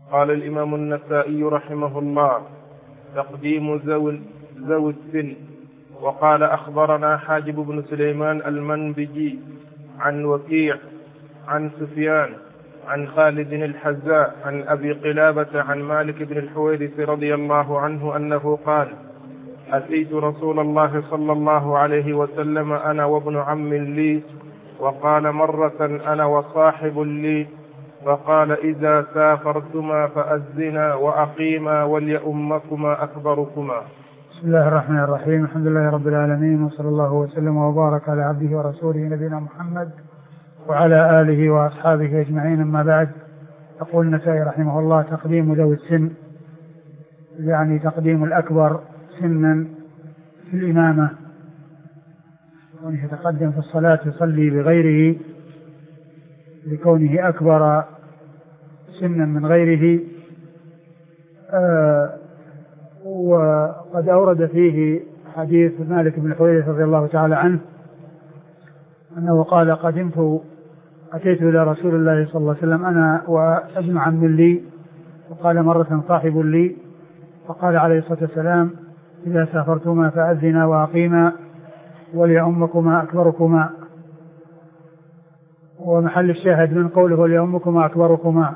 قال الإمام النسائي رحمه الله: تقديم ذوي السن. وقال: أخبرنا حاجب بن سليمان المنبجي عن وكيع عن سفيان عن خالد الحذاء عن أبي قلابة عن مالك بن الحويرث رضي الله عنه أنه قال: أتيت رسول الله صلى الله عليه وسلم أنا وابن عم لي، وقال مرة أنا وصاحب لي، فقال: إذا سافرتما فأذنا وأقيما وليؤمكما أكبركما. بسم الله الرحمن الرحيم. الحمد لله رب العالمين، وصلى الله وسلم وبارك على عبده ورسوله نبينا محمد وعلى آله وأصحابه أجمعين، أما بعد. يقول النسائي رحمه الله: تقديم ذوي السن، يعني تقديم الأكبر سنا في الإمامة، كونه يتقدم في الصلاة يصلي بغيره لكونه أكبر سنا من غيره. وقد أورد فيه حديث مالك بن الحويرث رضي الله تعالى عنه أنه قال: أتيت إلى رسول الله صلى الله عليه وسلم أنا وابن عم لي، وقال مرة صاحب لي، فقال عليه الصلاة والسلام: إذا سافرتما فأذنا وأقيما وليؤمكما أكبركما. ومحل الشاهد من قوله وليؤمكما أكبركما،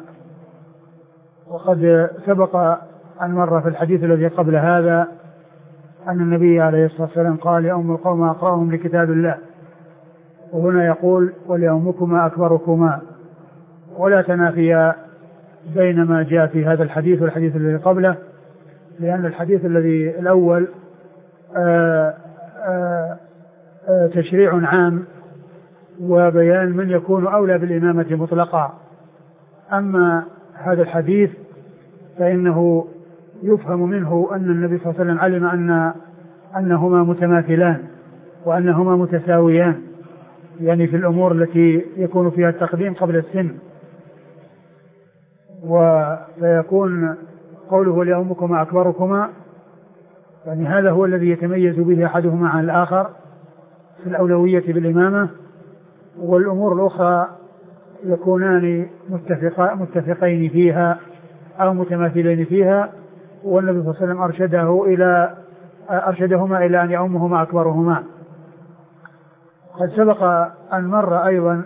وقد سبق أن مر في الحديث الذي قبل هذا أن النبي عليه الصلاة والسلام قال: يؤم القوم أقرأهم لكتاب الله، وهنا يقول: وليؤمكما أكبركما، ولا تنافي بين ما جاء في هذا الحديث والحديث الذي قبله، لأن الحديث الذي الأول تشريع عام وبيان من يكون أولى بالإمامة مطلقا. أما هذا الحديث فإنه يفهم منه أن النبي صلى الله عليه وسلم علم أنهما متماثلان وأنهما متساويان، يعني في الأمور التي يكون فيها التقديم قبل السن. ويكون قوله ليؤمكما أكبركما، يعني هذا هو الذي يتميز به أحدهما عن الآخر في الأولوية بالإمامة، والأمور الأخرى يكونان متفقين فيها أو متماثلين فيها، والنبي صلى الله عليه وسلم أرشدهما إلى أن يؤمهما أكبرهما. قد سبق أن مر أيضا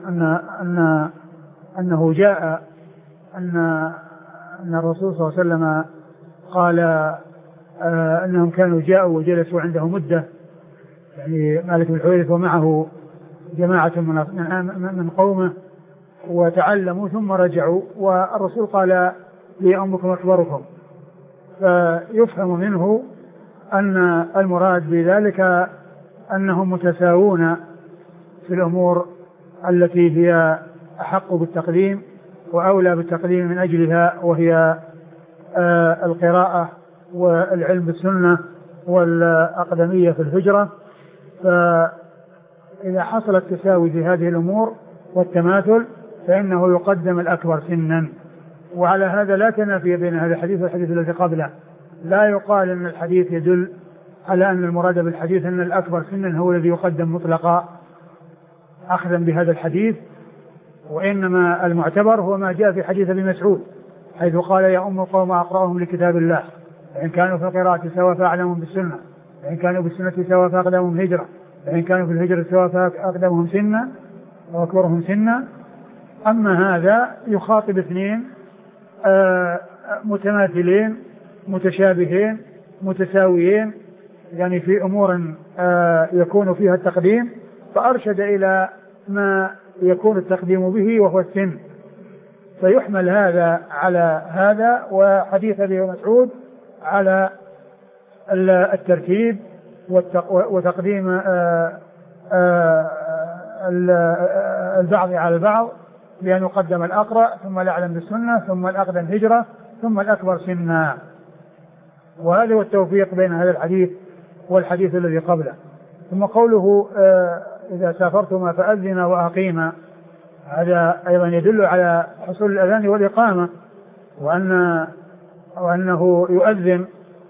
أنه جاء أن الرسول صلى الله عليه وسلم قال أنهم كانوا جاءوا وجلسوا عنده مدة، يعني مالك بن الحويرث ومعه جماعة من قومه، وتعلموا ثم رجعوا، والرسول قال: ليؤمكم أكبركم. فيفهم منه أن المراد بذلك أنهم متساوون في الأمور التي هي أحق بالتقديم وأولى بالتقديم من أجلها، وهي القراءة والعلم بالسنة والأقدمية في الهجرة. فإذا حصل التساوي في هذه الأمور والتماثل فإنه يقدم الأكبر سنا. وعلى هذا لا تنافي بين هذا الحديث والحديث الذي قبله. لا يقال أن الحديث يدل على أن المراد بالحديث أن الأكبر سنا هو الذي يقدم مطلقا أخذا بهذا الحديث، وإنما المعتبر هو ما جاء في حديث ابن مسعود حيث قال: يؤم القوم أقرأهم لكتاب الله، فإن كانوا في القراءة سواء فأعلمهم بالسنة، فإن كانوا بالسنة سواء فأقدمهم هجرة، فإن كانوا في الهجرة سواء فأقدمهم سنة وأكبرهم سنة. أما هذا يخاطب اثنين متماثلين متشابهين متساويين، يعني في أمور يكون فيها التقديم، فأرشد إلى ما يكون التقديم به وهو السن، فيحمل هذا على هذا، وحديث ابن مسعود على الترتيب وتقديم البعض على البعض، بأن يقدم الأقرأ ثم الأعلم بالسنة ثم الأقدم هجرة ثم الأكبر سنا. وهذا هو التوفيق بين هذا الحديث والحديث الذي قبله. ثم قوله: إذا سافرتما فأذنا وأقيما، هذا أيضا يدل على حصول الأذان والإقامة، وأنه يؤذن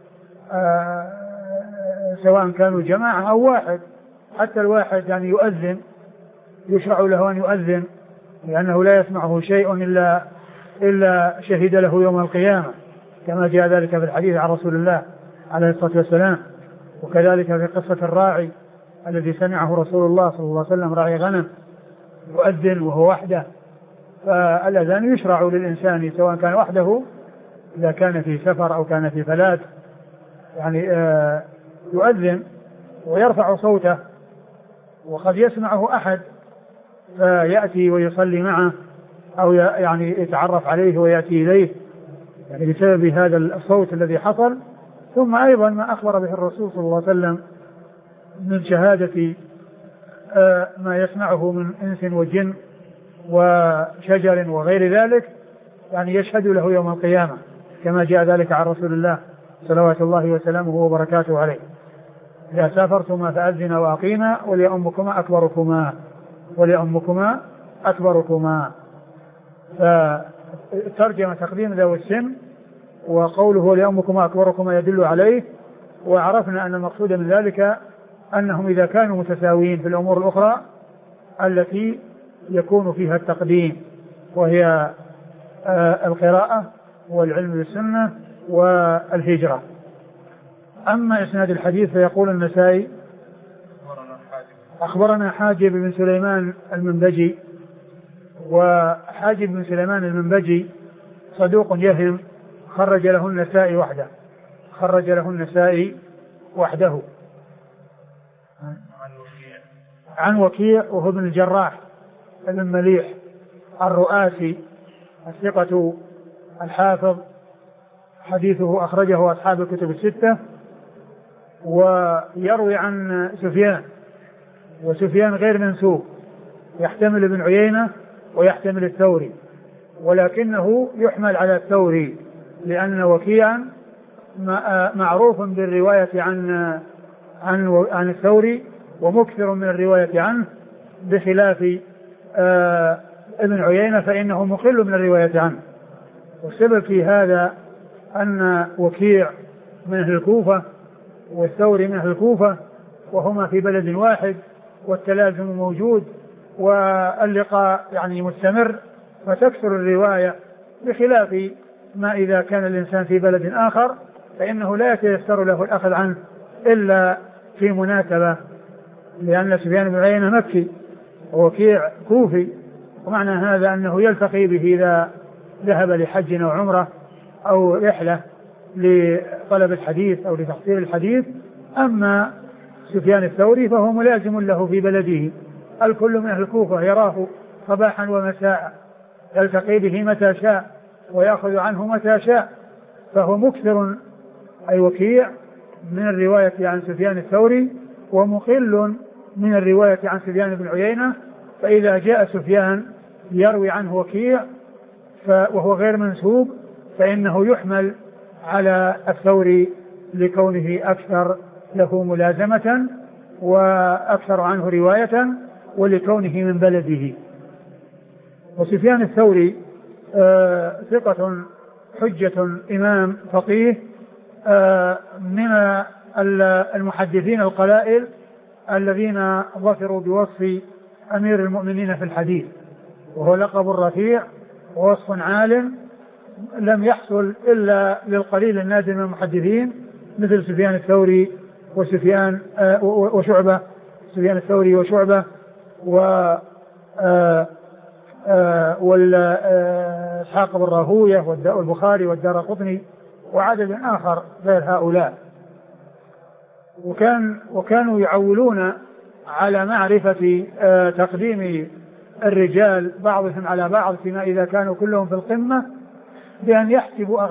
سواء كانوا جماعة أو واحد، حتى الواحد يعني يؤذن، يشرع له أن يؤذن، لأنه لا يسمعه شيء إلا إلا شهد له يوم القيامة، كما جاء ذلك في الحديث عن رسول الله عليه الصلاة والسلام. وكذلك في قصة الراعي الذي سمعه رسول الله صلى الله عليه وسلم، راعي غنم يؤذن وهو وحده، فالأذان يشرع للإنسان سواء كان وحده إذا كان في سفر أو كان في فلات، يعني يؤذن ويرفع صوته، وقد يسمعه أحد فيأتي ويصلي معه أو يعني يتعرف عليه ويأتي إليه، يعني بسبب هذا الصوت الذي حصل. ثم أيضا ما أخبر به الرسول صلى الله عليه وسلم من شهادة ما يسمعه من إنس وجن وشجر وغير ذلك، يعني يشهد له يوم القيامة، كما جاء ذلك عن رسول الله صلوات الله وسلامه وبركاته عليه: إذا سافرتما فأذنا وأقيما وليؤمكما أكبركما، وليؤمكما أكبركما. فترجم تقديم ذوي السن، وقوله وليؤمكما أكبركما يدل عليه. وعرفنا أن المقصود من ذلك أنهم إذا كانوا متساويين في الأمور الأخرى التي يكون فيها التقديم، وهي القراءة والعلم بالسنة والهجرة. أما إسناد الحديث فيقول النسائي: أخبرنا حاجب بن سليمان المنبجي. وحاجب بن سليمان المنبجي صدوق يهم، خرج له النسائي وحده، خرج له النسائي وحده. عن وكيع وهو ابن الجراح بن مليح الرؤاسي الثقة الحافظ، حديثه أخرجه أصحاب الكتب الستة. ويروي عن سفيان، وسفيان غير منسوب، يحتمل ابن عيينة ويحتمل الثوري، ولكنه يحمل على الثوري لأن وكيعا معروف بالرواية عن الثوري ومكثر من الرواية عنه، بخلاف ابن عيينة فإنه مقل من الرواية عنه. والسبب في هذا أن وكيع من أهل الكوفة والثوري من أهل الكوفة، وهما في بلد واحد، والتلازم موجود واللقاء يعني مستمر، فتكثر الرواية، بخلاف ما إذا كان الإنسان في بلد آخر فإنه لا يتيسر له الأخذ عنه إلا في مناسبة، لأن سفيان بن عيينة مكي ووكيع كوفي، ومعنى هذا أنه يلتقي به إذا ذهب لحج أو عمرة أو رحلة لطلب الحديث أو لتحصيل الحديث. أما سفيان الثوري فهو ملازم له في بلده، الكل من أهل الكوفة، يراه صباحا ومساء، يلتقي به متى شاء ويأخذ عنه متى شاء، فهو مكثر أي وكيع من الرواية عن سفيان الثوري، ومقل من الرواية عن سفيان بن عيينة. فإذا جاء سفيان يروي عنه وكيع وهو غير منسوب فإنه يحمل على الثوري لكونه أكثر له ملازمة وأكثر عنه رواية، ولكونه من بلده. وسفيان الثوري ثقة حجة إمام فقيه، من المحدثين القلائل الذين ظفروا بوصف أمير المؤمنين في الحديث، وهو لقب رفيع ووصف عالم لم يحصل إلا للقليل النادر من المحدثين، مثل سفيان الثوري وسفيان وشعبة، سفيان الثوري وشعبة والإسحاق بن راهوية والبخاري والدارقطني وعدد آخر غير هؤلاء. وكانوا يعولون على معرفة تقديم الرجال بعضهم على بعض فيما إذا كانوا كلهم في القمة، بأن يحسبوا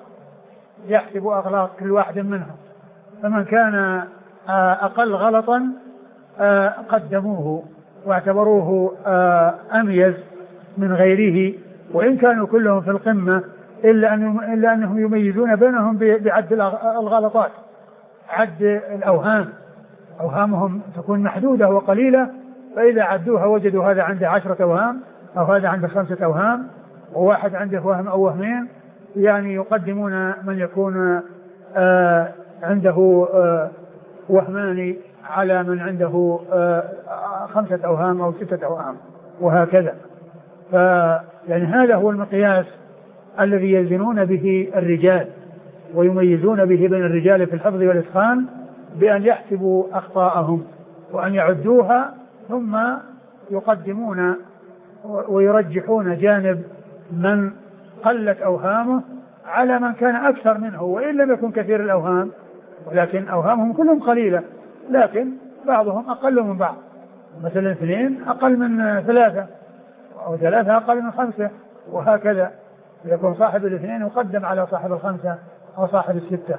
أغلاط كل واحد منهم، فمن كان أقل غلطا قدموه واعتبروه أميز من غيره، وإن كانوا كلهم في القمة إلا أنهم يميزون بينهم بعد الغلطات، عد الأوهام، أوهامهم تكون محدودة وقليلة، فإذا عدوها وجدوا هذا عنده 10 أوهام أو هذا عنده 5 أوهام وواحد عنده وهم أو وهمين، يعني يقدمون من يكون عنده وهمان على من عنده 5 أوهام أو 6 أوهام، وهكذا. يعني هذا هو المقياس الذي يزنون به الرجال ويميزون به بين الرجال في الحفظ والإتقان بأن يحسبوا أخطاءهم وأن يعدوها ثم يقدمون ويرجحون جانب من قلت أوهامه على من كان أكثر منه وإن لم يكن كثير الأوهام، ولكن أوهامهم كلهم قليلة لكن بعضهم أقل من بعض، مثلا 2 أقل من 3 أو 3 أقل من 5 وهكذا، يكون صاحب 2 يقدم على صاحب 5 أو صاحب 6.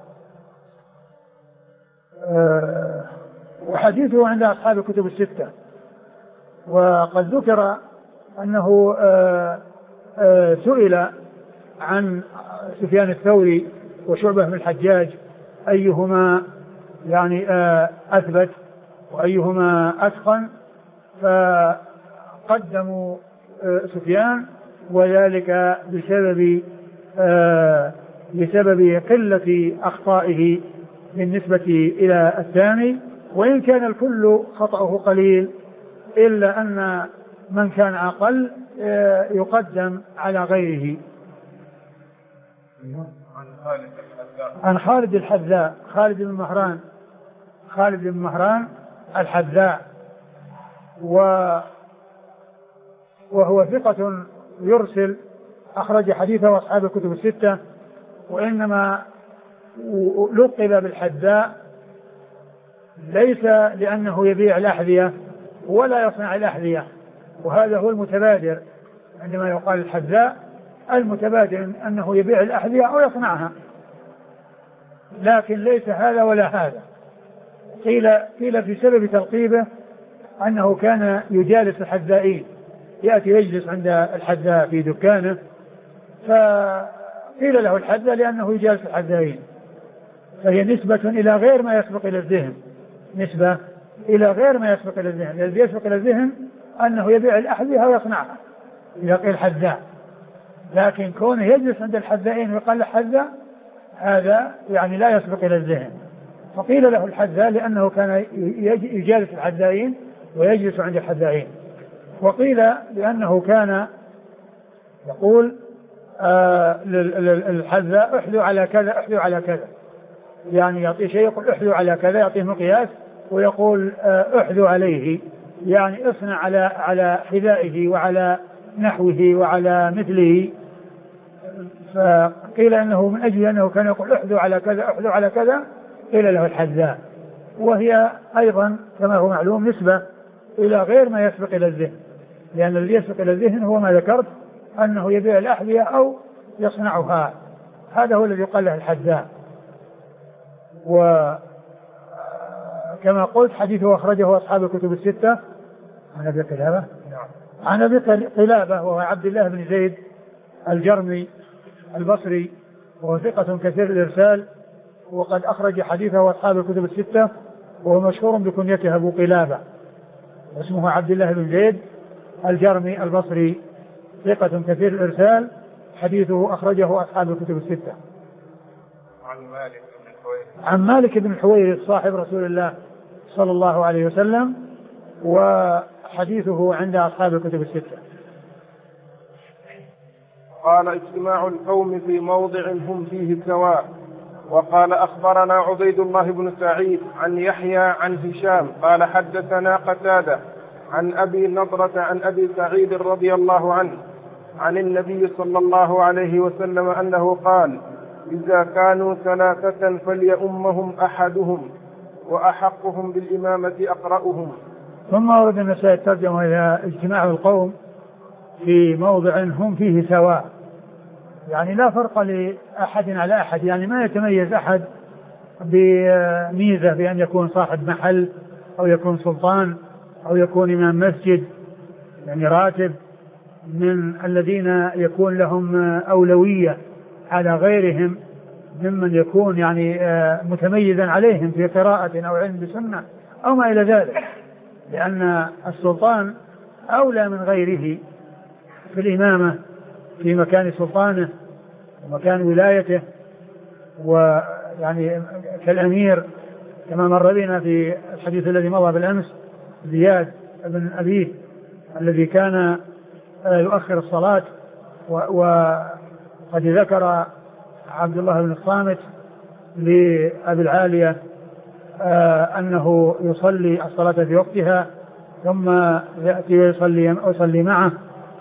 وحديثه عند أصحاب الكتب 6. وقد ذكر أنه سئل عن سفيان الثوري وشعبة بن الحجاج أيهما يعني أثبت وأيهما أتقن، فقدموا سفيان، وذلك بسبب قلة أخطائه بالنسبة إلى الثاني، وإن كان الكل خطأه قليل إلا أن من كان أقل يقدم على غيره. عن خالد الحذاء، خالد بن مهران الحذاء، وهو ثقة يرسل، أخرج حديثه أصحاب الكتب 6، وإنما لقب بالحذاء ليس لأنه يبيع الأحذية ولا يصنع الأحذية، وهذا هو المتبادر عندما يقال الحذاء، المتبادر أنه يبيع الأحذية أو يصنعها، لكن ليس هذا ولا هذا. قيل في سبب تلقيبه أنه كان يجالس الحذائين، يأتي يجلس عند الحذاء في دكانه، فقيل له الحذاء لأنه يجالس الحذائين، فهي نسبة إلى غير ما يسبق إلى الذهن، نسبة إلى غير ما يسبق إلى الذهن، الذي يسبق إلى الذهن أنه يبيع الأحذية ويصنعها إذا قيل حذاء، لكن كونه يجلس عند الحذائين ويقال له حذاء هذا يعني لا يسبق إلى الذهن، فقيل له الحذاء لأنه كان يجالس الحذائين ويجلس عند الحذائين، وقيل لأنه كان يقول للحذاء احذو على كذا احذو على كذا، يعني يعطي شيء يقول احذو على كذا، يعطيه مقياس ويقول احذو عليه، يعني اصنع على حذائه وعلى نحوه وعلى مثله، فقيل انه من اجل انه كان يقول احذو على كذا احذو على كذا قيل له الحذاء، وهي ايضا كما هو معلوم نسبة الى غير ما يسبق الى الذهن، لان الذي يسبق الى الذهن هو ما ذكرت انه يبيع الاحذية او يصنعها، هذا هو الذي قال له الحذاء. وكما قلت حديثه أخرجه أصحاب الكتب 6. عن أبي قلابة، عن أبي قلابة وهو عبد الله بن زيد الجرمي البصري، وهو ثقة كثير الإرسال، وقد أخرج حديثه أصحاب الكتب 6، وهو مشهور بكنيته أبو قلابة، اسمه عبد الله بن زيد الجرمي البصري، ثقة كثير الإرسال، حديثه أخرجه أصحاب الكتب 6. عن مالك بن الحويرث صاحب رسول الله صلى الله عليه وسلم، وحديثه عند أصحاب الكتب 6. قال اجتماع القوم في موضع هم فيه سواء. وقال أخبرنا عبيد الله بن سعيد عن يحيى عن هشام قال حدثنا قتادة عن أبي نضرة عن أبي سعيد رضي الله عنه عن النبي صلى الله عليه وسلم أنه قال إذا كانوا 3 فليؤمهم أحدهم وأحقهم بالإمامة أقرأهم. ثم ورد النسائي الترجمة إلى اجتماع القوم في موضع هم فيه سواء، يعني لا فرق لأحد على أحد، يعني ما يتميز أحد بميزة بأن يكون صاحب محل أو يكون سلطان أو يكون إمام مسجد، يعني راتب من الذين يكون لهم أولوية على غيرهم ممن يكون يعني متميزا عليهم في قراءة أو علم بسنة أو ما إلى ذلك، لأن السلطان أولى من غيره في الإمامة في مكان سلطانه ومكان ولايته، ويعني كالأمير كما مر بنا في الحديث الذي مضى بالأمس زياد بن أبيه الذي كان يؤخر الصلاة قد ذكر عبد الله بن الصامت لأبي العالية أنه يصلي الصلاة في وقتها ثم يأتي ويصلي معه،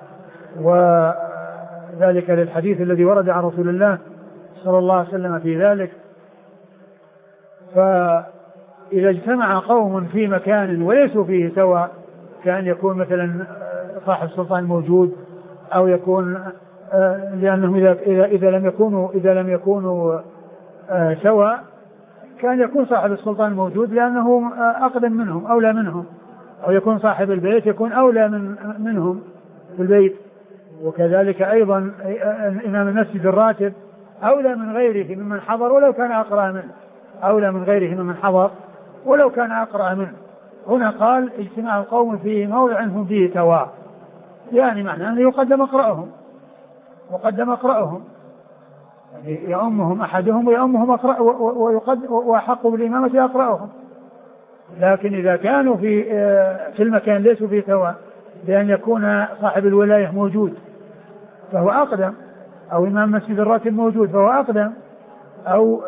وذلك للحديث الذي ورد عن رسول الله صلى الله عليه وسلم في ذلك. فإذا اجتمع قوم في مكان وليسوا فيه سواء، كان يكون مثلا صاحب السلطان موجود، أو يكون لأنهم إذا لم يكونوا سواء كان يكون صاحب السلطان موجود لأنه أقدم منهم أولى منهم، أو يكون صاحب البيت يكون أولى منهم في البيت. وكذلك أيضا إمام المسجد الراتب أولى من غيره ممن حضر ولو كان أقرأ منه، أولى من غيره ممن حضر ولو كان أقرأ منه. هنا قال اجتماع القوم في موضع هم فيه سواء، يعني معنى أنه يقدم أقرأهم، يعني يؤمهم أحدهم ويؤمهم وأحق بالإمامة أقرأهم. لكن إذا كانوا في المكان ليسوا فيه سواء، بأن يكون صاحب الولاية موجود فهو أقدم، أو إمام مسجد الراتب موجود فهو أقدم، أو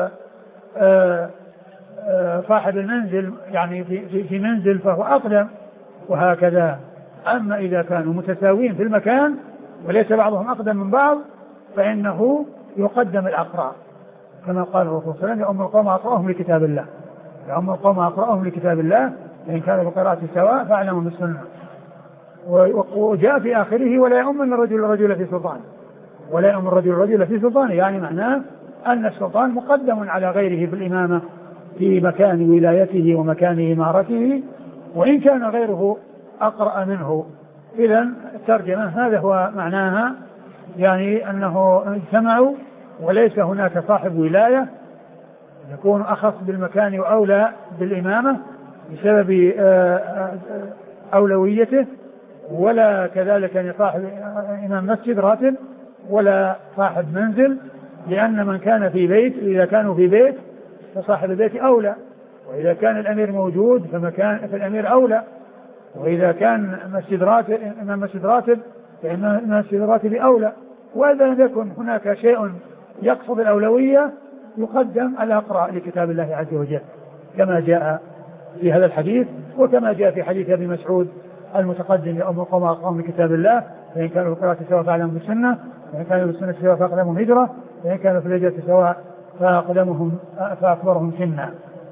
صاحب المنزل يعني في منزل فهو أقدم، وهكذا. أما إذا كانوا متساوين في المكان وليس بعضهم أقدم من بعض فإنه يقدم الأقرأ، كما قال الرسول صلى الله عليه وسلم: يؤم القوم أقرأهم لكتاب الله، يؤم القوم أقرأهم لكتاب الله، إن كانوا بقراءة سواء فاعلموا بالسنة. وجاء في آخره: ولا يؤمن الرجل في سلطانه، ولا يؤمن الرجل في سلطانه، يعني معناه أن السلطان مقدم على غيره في الإمامة في مكان ولايته ومكان إمارته، وإن كان غيره أقرأ منه. إذن الترجمة هذا هو معناها، يعني أنه اجتمعوا وليس هناك صاحب ولاية يكون أخص بالمكان وأولى بالإمامة بسبب أولويته، ولا كذلك أن صاحب إمام مسجد راتب ولا صاحب منزل، لأن من كان في بيت، إذا كانوا في بيت فصاحب البيت أولى، وإذا كان الأمير موجود فالأمير أولى، وإذا كان مسجد راتب إمام مسجد راتب فإن مسجد الراتب أولى. وإذا لم يكن هناك شيء يقصد الأولوية يقدم الأقرأ لكتاب الله عز وجل، كما جاء في هذا الحديث، وكما جاء في حديث أبي مسعود المتقدم: يؤم القوم أقرأهم لكتاب الله، فإن كانوا بالقراءة سواء فأعلمهم بالسنة، فإن كانوا بالسنة سواء فأقدمهم هجرة، فإن كانوا في الهجرة سواء فأكبرهم سنا.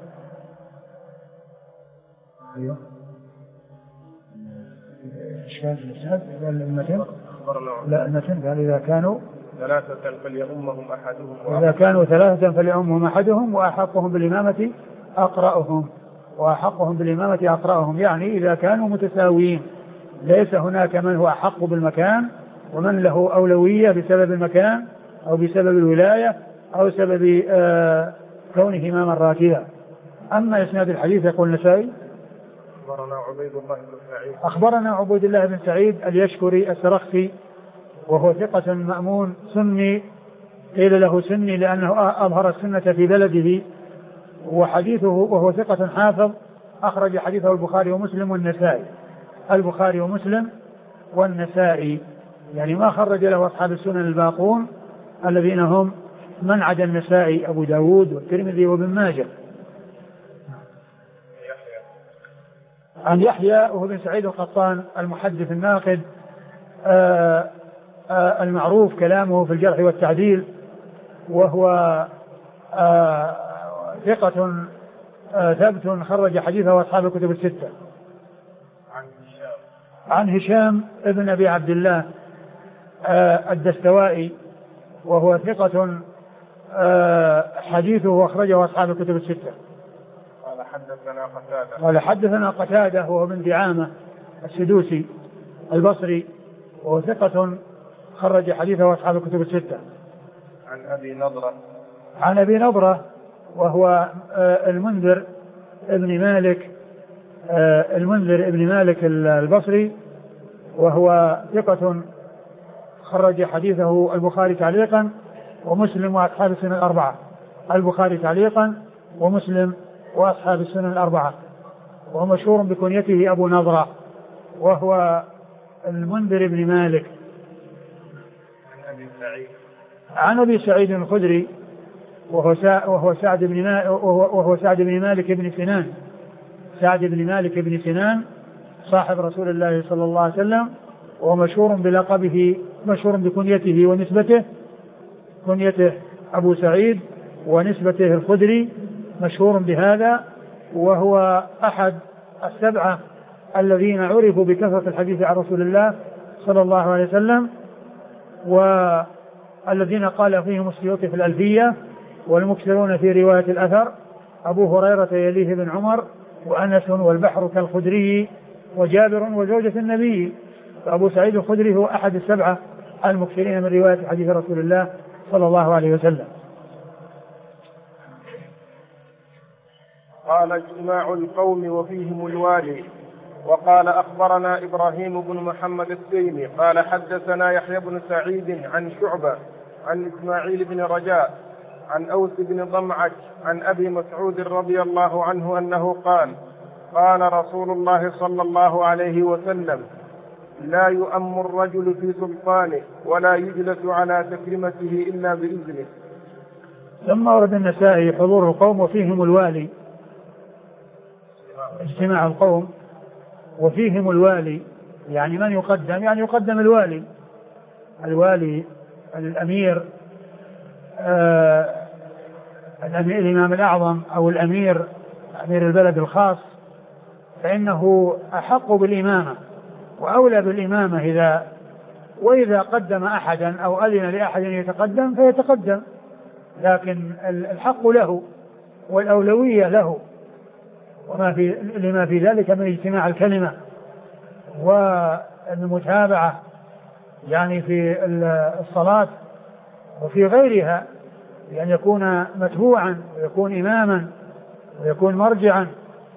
أيوه. لا المتن قال: إذا كانوا ثلاثة فليؤمهم أحدهم، إذا كانوا ثلاثة فليؤمهم أحدهم وأحقهم بالإمامة أقرأهم، يعني إذا كانوا متساويين، ليس هناك من هو أحق بالمكان ومن له أولوية بسبب المكان أو بسبب الولاية أو سبب كونه إماما راتبا. أما إسناد الحديث يقول النسائي: أخبرنا عبيد الله بن سعيد اليشكري السرخسي، وهو ثقة مأمون سني، قيل له سني لأنه أظهر السنة في بلده، وحديثه وهو ثقة حافظ، أخرج حديثه البخاري ومسلم والنسائي، يعني ما خرج له أصحاب السنن الباقون الذين هم من عدا النسائي: أبو داود والترمذي وابن ماجه. عن يحيى وهو بن سعيد القطان المحدث الناقد المعروف كلامه في الجرح والتعديل، وهو ثقة ثبت خرج حديثه أصحاب الكتب الستة. عن هشام ابن أبي عبد الله الدستوائي، وهو ثقة حديثه أخرجه أصحاب الكتب الستة. قال حدثنا قتادة وهو من دعامة السدوسي البصري، وهو ثقة خرج حديثه أصحاب الكتب الستة. عن أبي نضرة وهو المنذر ابن مالك البصري، وهو ثقة خرج حديثه البخاري تعليقا ومسلم وأصحاب السنن الأربعة. البخاري تعليقا ومسلم وأصحاب السنن الأربعة، وهو مشهور بكنيته أبو نضرة، وهو المنذر بن مالك. عن أبي سعيد الخدري وهو سعد بن مالك بن سنان، سعد بن مالك بن سنان صاحب رسول الله صلى الله عليه وسلم، وهو مشهور بلقبه، مشهور بكنيته ونسبته، كنيته أبو سعيد ونسبته الخدري، مشهور بهذا، وهو أحد السبعة الذين عرفوا بكثرة الحديث عن رسول الله صلى الله عليه وسلم، والذين قال فيهم السيوطي في الألفية: والمكثرون في رواية الأثر أبو هريرة يليه بن عمر وأنس والبحر كالخدري وجابر وزوجة النبي. فأبو سعيد الخدري هو أحد السبعة المكثرين من رواية حديث رسول الله صلى الله عليه وسلم. قال: اجتماع القوم وفيهم الوالي. وقال: أخبرنا إبراهيم بن محمد التيمي قال: حدثنا يحيى بن سعيد عن شعبة عن إسماعيل بن رجاء عن أوس بن ضمعك عن أبي مسعود رضي الله عنه أنه قال: قال رسول الله صلى الله عليه وسلم: لا يؤم الرجل في سلطانه ولا يجلس على تكريمته إلا بإذنه. ثم ورد النسائي حضور القوم وفيهم الوالي، اجتماع القوم وفيهم الوالي، يعني من يقدم؟ يعني يقدم الوالي، الوالي الأمير، الإمام الأعظم أو الأمير، أمير البلد الخاص، فإنه أحق بالإمامة وأولى بالإمامة وإذا قدم أحدا أو أذن لأحد يتقدم فيتقدم، لكن الحق له والأولوية له، لما في ذلك من اجتماع الكلمة والمتابعة يعني في الصلاة وفي غيرها، بأن يكون متبوعا ويكون إماما ويكون مرجعا.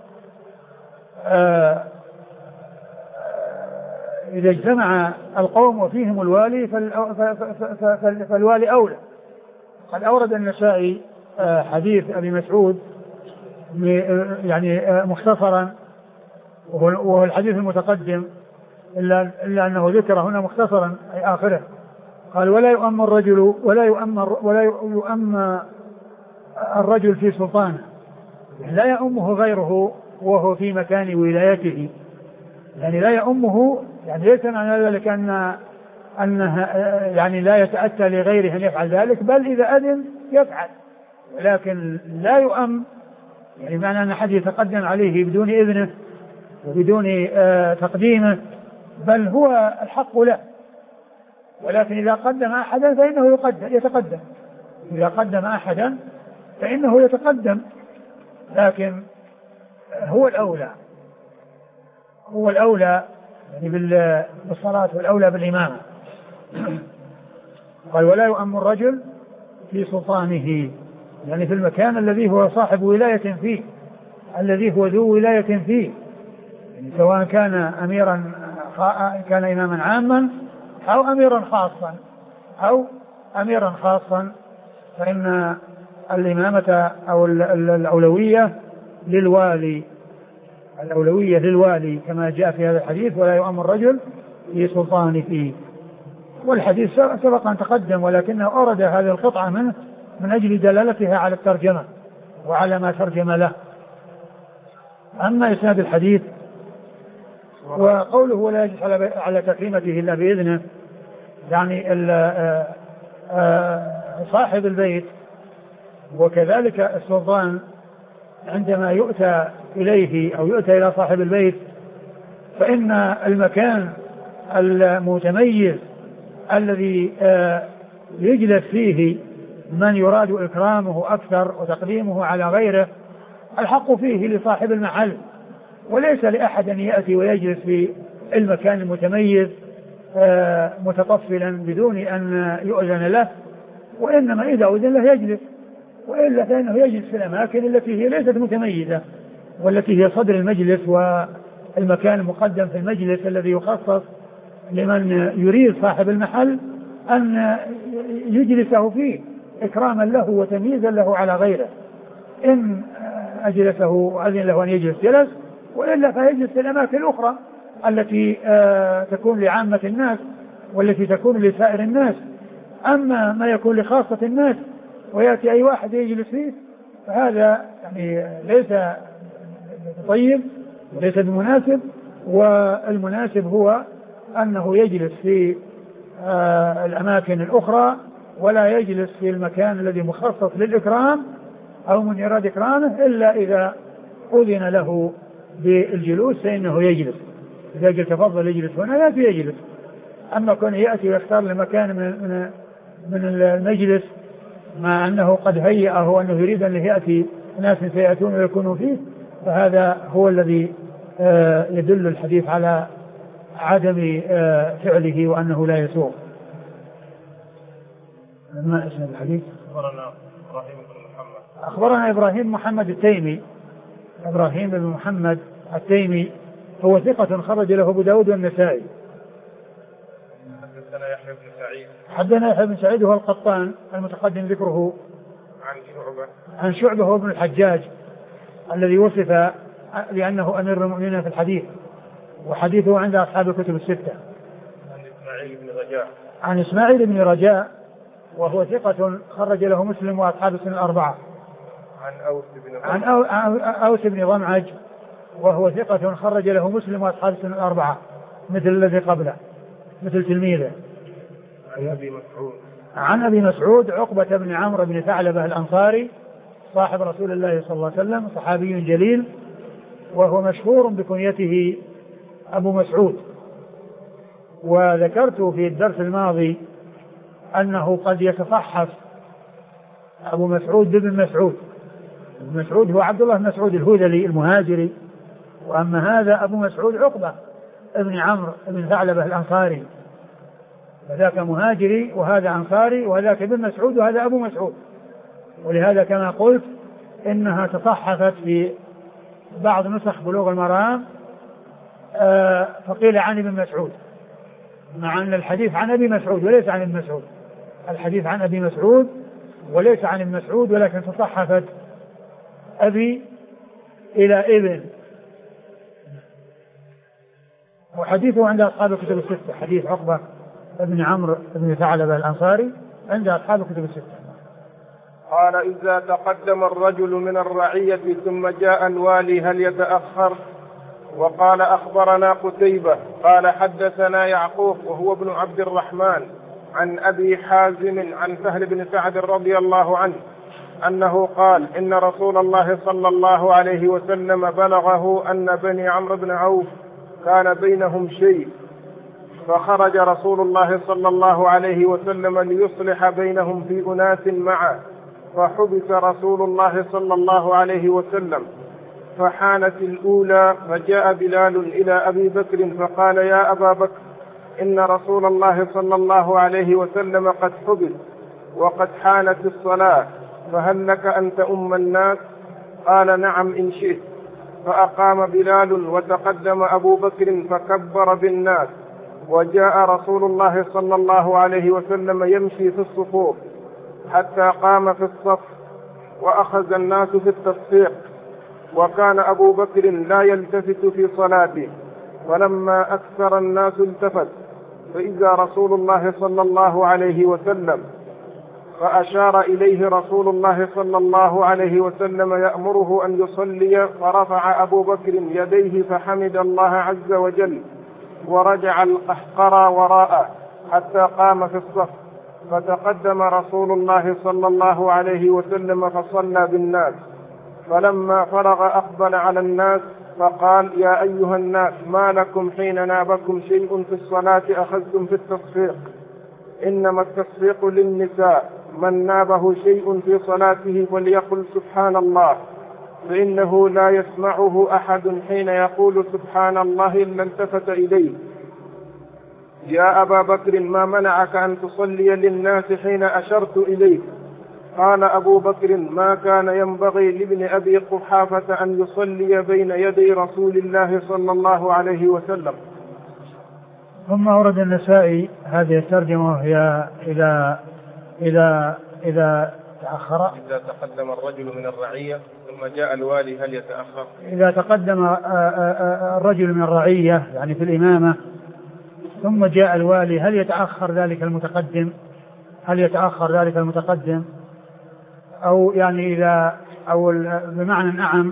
إذا اجتمع القوم وفيهم الوالي فالوالي أولى. قد أورد النسائي حديث أبي مسعود يعني مختصرا، وهو الحديث المتقدم، إلا أنه ذكر هنا مختصرا أي آخره. قال: ولا يؤم الرجل ولا يؤم الرجل في سلطانه، لا يؤمه غيره وهو في مكان ولايته، يعني لا يؤمه، يعني ليس معنى ذلك أنه يعني لا يتأتى لغيره أن يفعل ذلك، بل إذا أذن يفعل، لكن لا يؤم يعني معنى أن أحد يتقدم عليه بدون إذنه وبدون تقديمه، بل هو الحق له. ولكن إذا قدم أحدا فإنه يتقدم، إذا قدم أحدا فإنه يتقدم، لكن هو الأولى، هو الأولى يعني بالصلاة والأولى بالإمامة. قال: ولا يؤم الرجل في سلطانه، يعني في المكان الذي هو صاحب ولاية فيه، الذي هو ذو ولاية فيه، يعني سواء كان كان إماما عاما أو أميرا خاصا، فإن الإمامة أو الأولوية للوالي، الأولوية للوالي كما جاء في هذا الحديث: ولا يؤم الرجل في سلطانه. والحديث سبق أن تقدم، ولكنه أورد هذه القطعة منه من أجل دلالتها على الترجمة وعلى ما ترجم له. أما إسناد الحديث وقوله: ولا يجلس على تكريمته إلا بإذنه، يعني صاحب البيت وكذلك السلطان عندما يؤتى إليه أو يؤتى إلى صاحب البيت، فإن المكان المتميز الذي يجلس فيه من يراد إكرامه أكثر وتقديمه على غيره الحق فيه لصاحب المحل، وليس لأحد أن يأتي ويجلس في المكان المتميز متطفلا بدون أن يؤذن له، وإنما إذا أذن له يجلس، وإلا فإنه يجلس في الأماكن التي هي ليست متميزة والتي هي صدر المجلس والمكان المقدم في المجلس الذي يخصص لمن يريد صاحب المحل أن يجلسه فيه إكراما له وتمييزا له على غيره. إن أجلسه وأذن له أن يجلس جلس، وإلا فيجلس في الأماكن الأخرى التي تكون لعامة الناس والتي تكون لسائر الناس، أما ما يكون لخاصة الناس ويأتي أي واحد يجلس فيه فهذا يعني ليس طيب وليس بمناسب. والمناسب هو أنه يجلس في الأماكن الأخرى ولا يجلس في المكان الذي مخصص للإكرام أو من يراد إكرامه إلا إذا أذن له بالجلوس فإنه يجلس. إذا قلت تفضل يجلس هنا يأتي يجلس. أما كون يأتي ويختار لمكان من المجلس مع أنه قد هيئه وأنه يريد أن يأتي ناس سيأتون ويكونوا فيه فهذا هو الذي يدل الحديث على عدم فعله وأنه لا يسوغ. ما اسم الحديث؟ أخبرنا إبراهيم محمد التيمي. إبراهيم بن محمد التيمي هو ثقة خرج له أبو داود والنسائي. حدثنا يحيى بن سعيد. حدثنا يحيى بن سعيد هو القطان المتقدم ذكره. عن شعبة هو ابن الحجاج الذي وصف لأنه أمير المؤمنين في الحديث وحديثه عند أصحاب الكتب الستة. عن إسماعيل بن رجاء وهو ثقة خرج له مسلم وأصحاب السنن الأربعة. عن أوس بن ضمعج وهو ثقة خرج له مسلم وأصحاب السنن الأربعة مثل الذي قبله مثل تلميذه. عن أبي مسعود عقبة بن عمرو بن ثعلبة الأنصاري صاحب رسول الله صلى الله عليه وسلم صحابي جليل وهو مشهور بكنيته أبو مسعود. وذكرت في الدرس الماضي أنه قد يتصحف أبو مسعود بابن مسعود. ابن مسعود هو عبد الله بن مسعود الهذلي المهاجري وأما هذا أبو مسعود عقبة ابن عمرو بن ثعلبة الأنصاري فذاك مهاجري وهذا أنصاري وذاك ابن مسعود وهذا أبو مسعود. ولهذا كما قلت إنها تصحفت في بعض نسخ بلوغ المرام فقيل عن ابن مسعود مع أن الحديث عن أبي مسعود وليس عن ابن مسعود. الحديث عن أبي مسعود وليس عن ابن مسعود ولكن تصحفت أبي إلى ابن. وحديثه عند أصحاب الكتب الستة حديث عقبة ابن عمرو بن ثعلبة الأنصاري عند أصحاب الكتب الستة. قال إذا تقدم الرجل من الرعية ثم جاء الوالي هل يتأخر؟ وقال أخبرنا قتيبة قال حدثنا يعقوب وهو ابن عبد الرحمن عن أبي حازم عن سهل بن سعد رضي الله عنه أنه قال إن رسول الله صلى الله عليه وسلم بلغه أن بني عمرو بن عوف كان بينهم شيء فخرج رسول الله صلى الله عليه وسلم ليصلح بينهم في أناس معه فحبس رسول الله صلى الله عليه وسلم فحانت الأولى فجاء بلال إلى أبي بكر فقال يا أبا بكر إن رسول الله صلى الله عليه وسلم قد حبس وقد حانت الصلاة فهل لك أن تؤم الناس؟ قال نعم إن شئت. فأقام بلال وتقدم أبو بكر فكبر بالناس وجاء رسول الله صلى الله عليه وسلم يمشي في الصفوف حتى قام في الصف وأخذ الناس في التصفيق وكان أبو بكر لا يلتفت في صلاته فلما أكثر الناس التفت فإذا رسول الله صلى الله عليه وسلم فأشار إليه رسول الله صلى الله عليه وسلم يأمره أن يصلي فرفع أبو بكر يديه فحمد الله عز وجل ورجع القحقرى وراءه حتى قام في الصف فتقدم رسول الله صلى الله عليه وسلم فصلى بالناس فلما فرغ أقبل على الناس فقال يا أيها الناس ما لكم حين نابكم شيء في الصلاة أخذتم في التصفيق إنما التصفيق للنساء من نابه شيء في صلاته فليقل سبحان الله فإنه لا يسمعه أحد حين يقول سبحان الله إلا التفت إليه. يا أبا بكر ما منعك أن تصلي للناس حين أشرت إليك؟ قال أبو بكر ما كان ينبغي لابن أبي قحافة أن يصلي بين يدي رسول الله صلى الله عليه وسلم. ثم أورد النسائي هذه الترجمة وهي إذا تأخر إذا تقدم الرجل من الرعية ثم جاء الوالي هل يتأخر؟ إذا تقدم الرجل من الرعية يعني في الإمامة ثم جاء الوالي هل يتأخر ذلك المتقدم هل يتأخر ذلك المتقدم أو يعني بمعنى نعم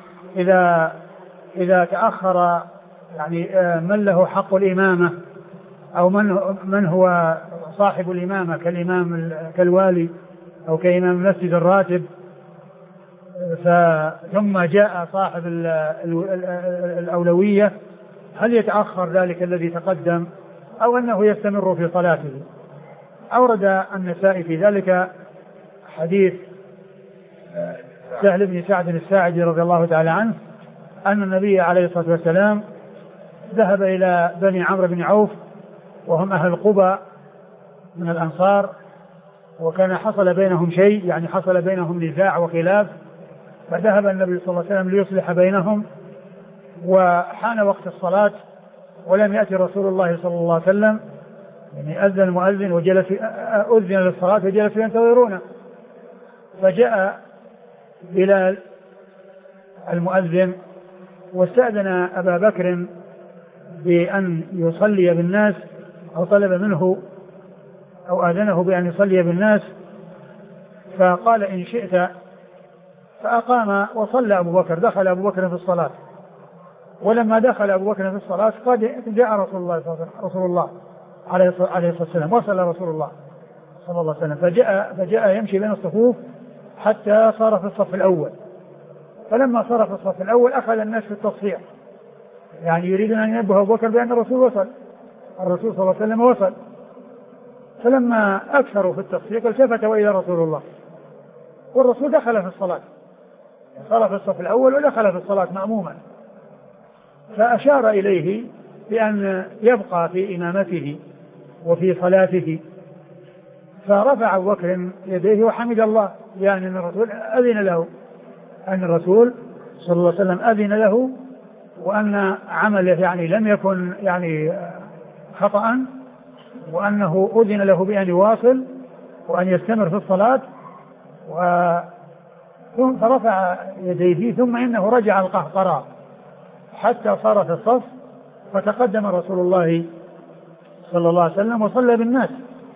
إذا تأخر يعني من له حق الإمامة أو من هو صاحب الإمامة كالإمام كالوالي أو كإمام المسجد الراتب، ثم جاء صاحب الأولوية، هل يتأخر ذلك الذي تقدم أو أنه يستمر في صلاته؟ أورد النسائي في ذلك حديث سهل بن سعد الساعدي رضي الله تعالى عنه أن النبي عليه الصلاة والسلام ذهب إلى بني عمرو بن عوف وهم أهل قبى من الأنصار، وكان حصل بينهم شيء، يعني حصل بينهم نزاع وخلاف، فذهب النبي صلى الله عليه وسلم ليصلح بينهم، وحان وقت الصلاة ولم يأتي رسول الله صلى الله عليه وسلم، يعني أذن المؤذن وجلس أذن للصلاة وجلسوا ينتظرونه، فجاء بلال المؤذن واستأذن أبا بكر بأن يصلي بالناس أو طلب منه أو آذنه بأن يصلي بالناس، فقال إن شئت، فأقام وصلى أبو بكر. دخل أبو بكر في الصلاة، ولما دخل أبو بكر في الصلاة قد جاء رسول الله عليه الصلاة والسلام، وصل رسول الله صلى الله عليه وسلم فجاء يمشي بين الصفوف حتى صار في الصف الأول. فلما صار في الصف الأول أخذ الناس في التصفيق، يعني يريدون أن ينبه أبو بكر بأن الرسول وصل، الرسول صلى الله عليه وسلم وصل. فلما أكثروا في التصفيق التفتوا إلى رسول الله، والرسول دخل في الصلاة، صار في الصف الأول ودخل في الصلاة مأموما، فأشار إليه بأن يبقى في إمامته وفي صلاته، فرفع أبو بكر يديه وحمد الله، يعني أن الرسول أذن له، أن الرسول صلى الله عليه وسلم أذن له، وأن عمله يعني لم يكن يعني خطأ، وأنه أذن له بأن يواصل وأن يستمر في الصلاة. فرفع يديه، ثم إنه رجع القهقرى حتى صار في الصف، فتقدم رسول الله صلى الله عليه وسلم وصلى بالناس،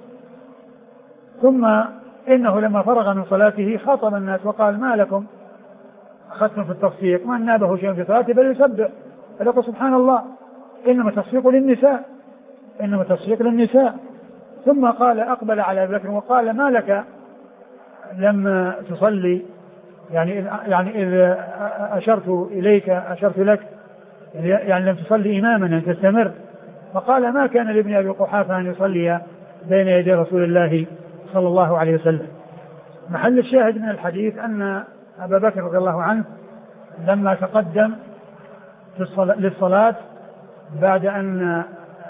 ثم إنه لما فرغ من صلاته خاطب الناس وقال ما لكم أخذتم في التصفيق؟ من نابه شيء في صلاته فليسبح، فليقل سبحان الله، إنما التصفيق للنساء، إنما التصفيق للنساء. ثم قال أقبل على أبي بكر وقال ما لك لم تصلي، يعني إذ أشرت إليك أشرت لك، يعني لم تصلي إماما أن تستمر. فقال ما كان لابن أبي قحافة أن يصلي بين يدي رسول الله صلى الله عليه وسلم. محل الشاهد من الحديث أن أبا بكر رضي الله عنه لما تقدم للصلاة بعد أن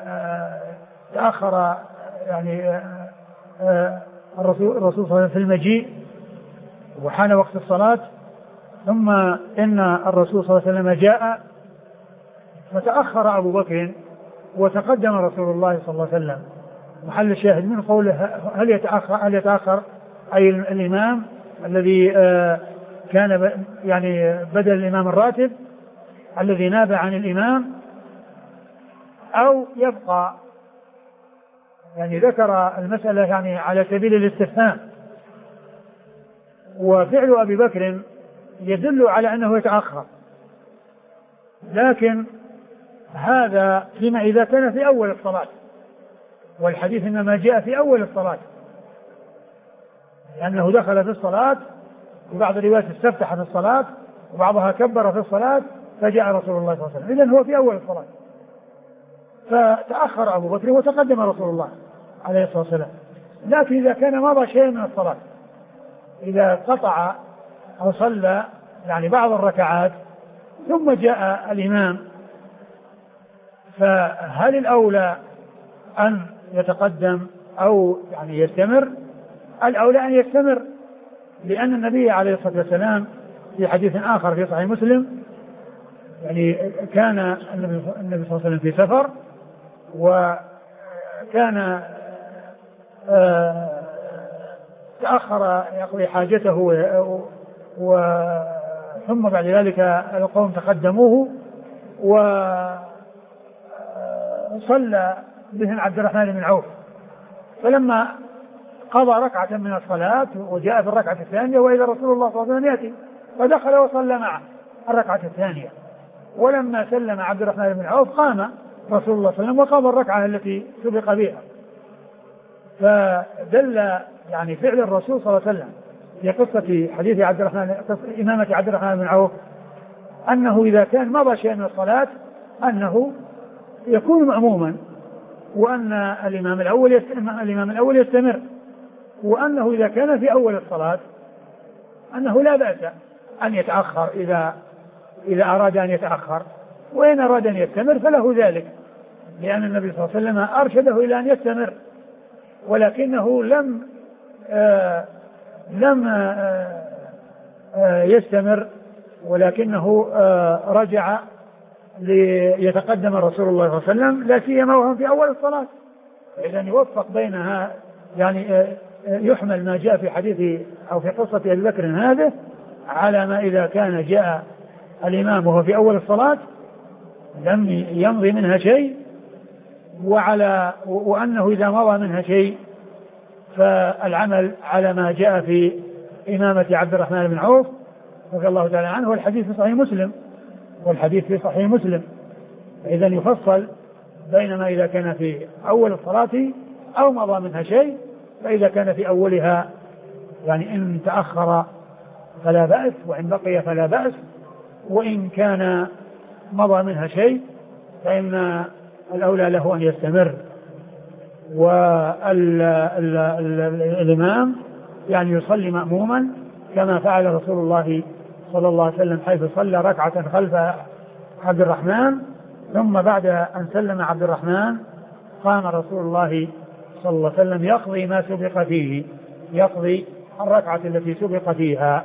تأخر يعني الرسول صلى الله عليه وسلم في المجيء وحان وقت الصلاة، ثم إن الرسول صلى الله عليه وسلم جاء فتأخر أبو بكر وتقدم رسول الله صلى الله عليه وسلم. محل الشاهد من قوله هل يتأخر أي الإمام الذي كان يعني بدل الإمام الراتب الذي ناب عن الإمام، أو يبقى، يعني ذكر المسألة يعني على سبيل الاستفهام. وفعل أبي بكر يدل على أنه يتأخر، لكن هذا فيما إذا كان في أول الصلاة، والحديث إنما جاء في أول الصلاة، لأنه دخل في الصلاة، وبعض الروايات استفتح في الصلاة وبعضها كبر في الصلاة فجاء رسول الله صلى الله عليه وسلم، إذن هو في أول الصلاة، فتأخر أبو بكر وتقدم رسول الله عليه الصلاة والسلام. لكن إذا كان مضى شيء من الصلاة، إذا قطع أو صلى يعني بعض الركعات ثم جاء الإمام، فهل الأولى أن يتقدم أو يعني يستمر؟ الأولى أن يستمر، لأن النبي عليه الصلاة والسلام في حديث آخر في صحيح مسلم يعني كان النبي صلى الله عليه وسلم في سفر، وكان تأخر يقضي حاجته ثم بعد ذلك القوم تقدموه وصلى بهم عبد الرحمن بن عوف. فلما قضى ركعة من الصلاة وجاء في الركعة الثانية وإذا رسول الله صلى الله عليه وسلم يأتي فدخل وصلى معه الركعة الثانية. ولما سلم عبد الرحمن بن عوف قام رسول الله صلى الله عليه وسلم وقضى الركعة التي سبق بها. فدل يعني فعل الرسول صلى الله عليه وسلم في قصة حديث عبد الرحمن إمامة عبد الرحمن بن عوف أنه إذا كان مضى شيء من الصلاة أنه يكون مأموما، وأن الإمام الأول يستمر، وأنه إذا كان في أول الصلاة أنه لا بأس أن يتأخر إذا أراد أن يتأخر، وإن أراد أن يستمر فله ذلك، لأن النبي صلى الله عليه وسلم أرشده إلى أن يستمر، ولكنه لم يستمر، ولكنه رجع ليتقدم رسول الله صلى الله عليه وسلم لا سيما وهم في أول الصلاة. إذن يوفق بينها، يعني يحمل ما جاء في حديث أو في قصة أبي بكر هذه على ما إذا كان جاء الإمام وهو في أول الصلاة لم يمضي منها شيء، وأنه إذا مضى منها شيء فالعمل على ما جاء في إمامة عبد الرحمن بن عوف رضي الله تعالى عنه، والحديث في صحيح مسلم. إذن يفصل بين ما إذا كان في أول الصلاة أو مضى منها شيء، فإذا كان في أولها يعني إن تأخر فلا بأس، وإن بقي فلا بأس، وإن كان مضى منها شيء فإن الأولى له أن يستمر. والإمام يعني يصلي مأموما كما فعل رسول الله صلى الله عليه وسلم، حيث صلى ركعة خلف عبد الرحمن، ثم بعد أن سلم عبد الرحمن قام رسول الله صلى الله عليه وسلم يقضي ما سبق فيه، يقضي الركعة التي سبق فيها.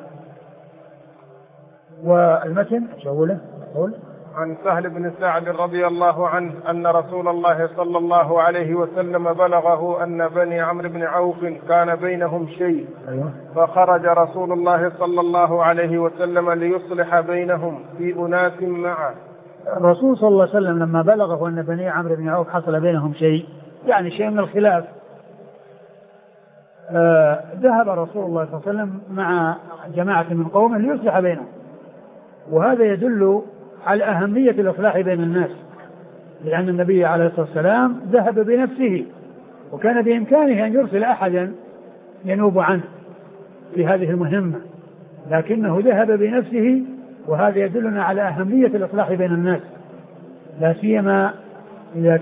والمتن شوله عن سهل بن سعد رضي الله عنه أن رسول الله صلى الله عليه وسلم بلغه أن بني عمرو بن عوف كان بينهم شيء، فخرج رسول الله صلى الله عليه وسلم ليصلح بينهم في أناس معه. الرسول صلى الله عليه وسلم لما بلغه أن بني عمرو بن عوف حصل بينهم شيء، يعني شيء من الخلاف، ذهب رسول الله صلى الله عليه وسلم مع جماعة من قومه ليصلح بينهم، وهذا يدل على أهمية الإصلاح بين الناس، لأن النبي عليه الصلاة والسلام ذهب بنفسه، وكان بإمكانه أن يرسل أحدا ينوب عنه في هذه المهمة، لكنه ذهب بنفسه، وهذا يدلنا على أهمية الإصلاح بين الناس، لا سيما إذا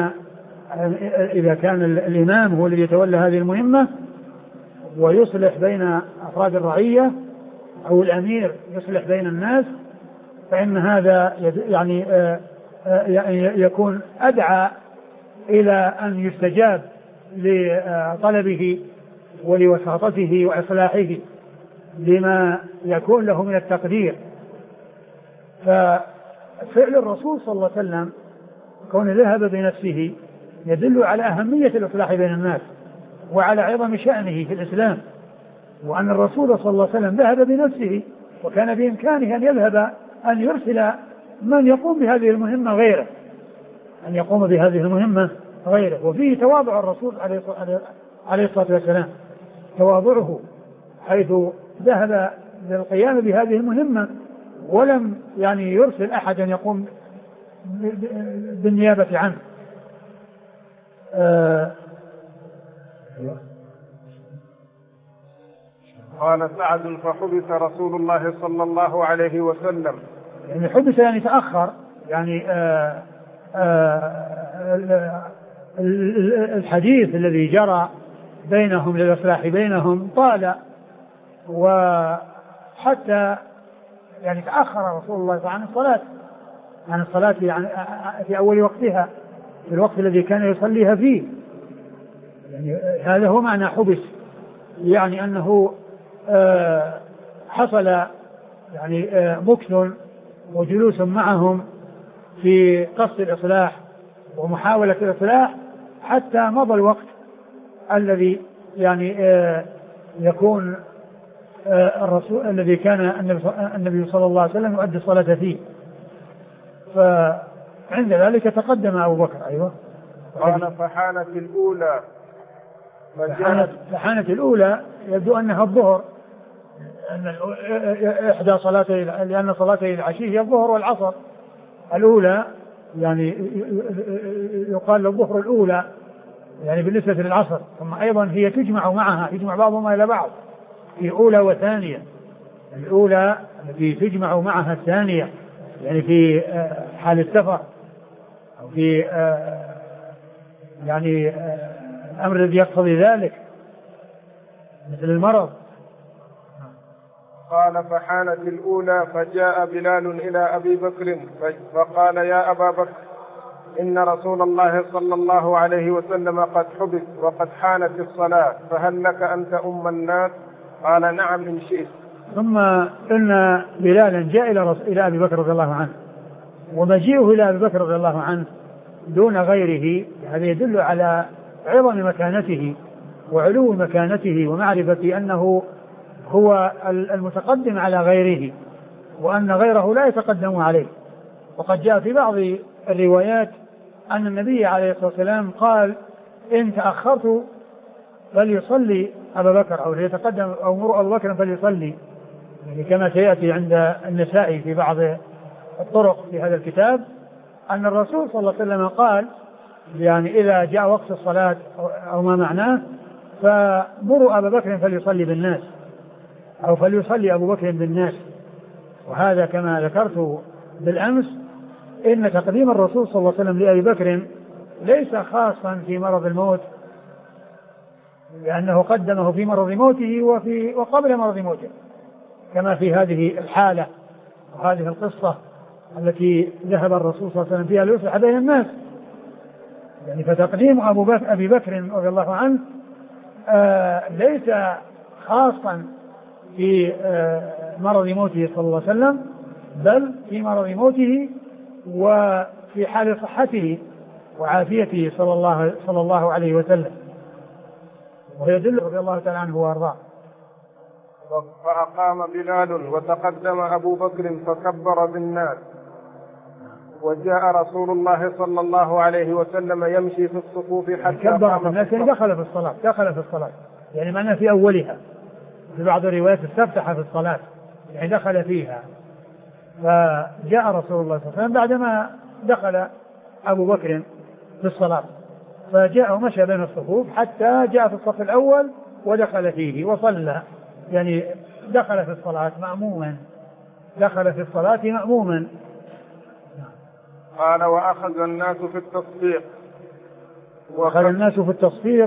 كان الإمام هو الذي يتولى هذه المهمة ويصلح بين أفراد الرعية، أو الأمير يصلح بين الناس، فإن هذا يعني يكون أدعى إلى أن يستجاب لطلبه ولوساطته وإصلاحه لما يكون له من التقدير. ففعل الرسول صلى الله عليه وسلم كون ذهب بنفسه يدل على أهمية الإصلاح بين الناس وعلى عظم شأنه في الإسلام، وأن الرسول صلى الله عليه وسلم ذهب بنفسه، وكان بإمكانه أن يذهب أن يرسل من يقوم بهذه المهمة غيره، وفيه تواضع الرسول عليه الصلاة والسلام، تواضعه حيث ذهب للقيام بهذه المهمة ولم يعني يرسل أحدا يقوم بالنيابة عنه. قال سعد فحبس رسول الله صلى الله عليه وسلم، يعني حبس يعني تأخر، يعني الحديث الذي جرى بينهم للإصلاح بينهم طال، وحتى يعني تأخر رسول الله عن الصلاة في أول وقتها، في الوقت الذي كان يصليها فيه، يعني هذا هو معنى حبس، يعني أنه حصل يعني مكث وجلوس معهم في قصد الإصلاح ومحاولة الإصلاح حتى مضى الوقت الذي يعني يكون الرسول الذي كان النبي صلى الله عليه وسلم يؤدي الصلاة فيه. فعند ذلك تقدم أبو بكر. أيوة. قال فحانت الأولى فحانت الأولى يبدو أنها الظهر، أن إحدى صلاتي، لأن صلاتي العشي هي الظهر والعصر. الأولى يعني يقال الظهر الأولى يعني بالنسبة للعصر، ثم أيضا هي تجمع معها، يجمع بعضهما إلى بعض في أولى وثانية. الأولى التي تجمع معها الثانية يعني في حال السفر أو في يعني الأمر الذي يقتضي ذلك مثل المرض. قال فحانت الأولى فجاء بلال إلى أبي بكر فقال يا أبا بكر إن رسول الله صلى الله عليه وسلم قد حبس وقد حانت الصلاة فهل لك أن تؤم الناس؟ قال نعم إن شئت. ثم إن بلالا جاء إلى أبي بكر رضي الله عنه، ومجيئه إلى أبي بكر رضي الله عنه دون غيره هذا يدل على عظم مكانته وعلو مكانته ومعرفة أنه هو المتقدم على غيره وأن غيره لا يتقدم عليه. وقد جاء في بعض الروايات أن النبي عليه الصلاة والسلام قال إن تأخرت فليصلي أبا بكر أو ليتقدم أو مر أبا بكر فليصلي، يعني كما سيأتي عند النسائي في بعض الطرق في هذا الكتاب أن الرسول صلى الله عليه وسلم قال يعني إذا جاء وقت الصلاة أو ما معناه فمروا أبا بكر فليصلي بالناس أو فليصلي أبو بكر بالناس. وهذا كما ذكرت بالأمس إن تقديم الرسول صلى الله عليه وسلم لأبي بكر ليس خاصا في مرض الموت، لأنه قدمه في مرض موته وقبل مرض موته كما في هذه الحالة وهذه القصة التي ذهب الرسول صلى الله عليه وسلم فيها ليصلح بين الناس. يعني فتقديم أبي بكر رضي الله عنه ليس خاصا في مرض موته صلى الله عليه وسلم بل في مرض موته وفي حال صحته وعافيته صلى الله عليه وسلم، ويدل رضي الله تعالى عنه وارضاه. فأقام بلال وتقدم أبو بكر فكبر بالناس، وجاء رسول الله صلى الله عليه وسلم يمشي في الصفوف حتى كبر بالناس يعني دخل في الصلاة يعني معناه في أولها، في بعض الروايات استفتح في الصلاة يعني دخل فيها. فجاء رسول الله صلى الله عليه وسلم بعدما دخل أبو بكر في الصلاة فجاء ومشى بين الصفوف حتى جاء في الصف الأول ودخل فيه وصلى، يعني دخل في الصلاة مأموما. قال وأخذ الناس في التصفيق. وأخذ الناس في التصفيق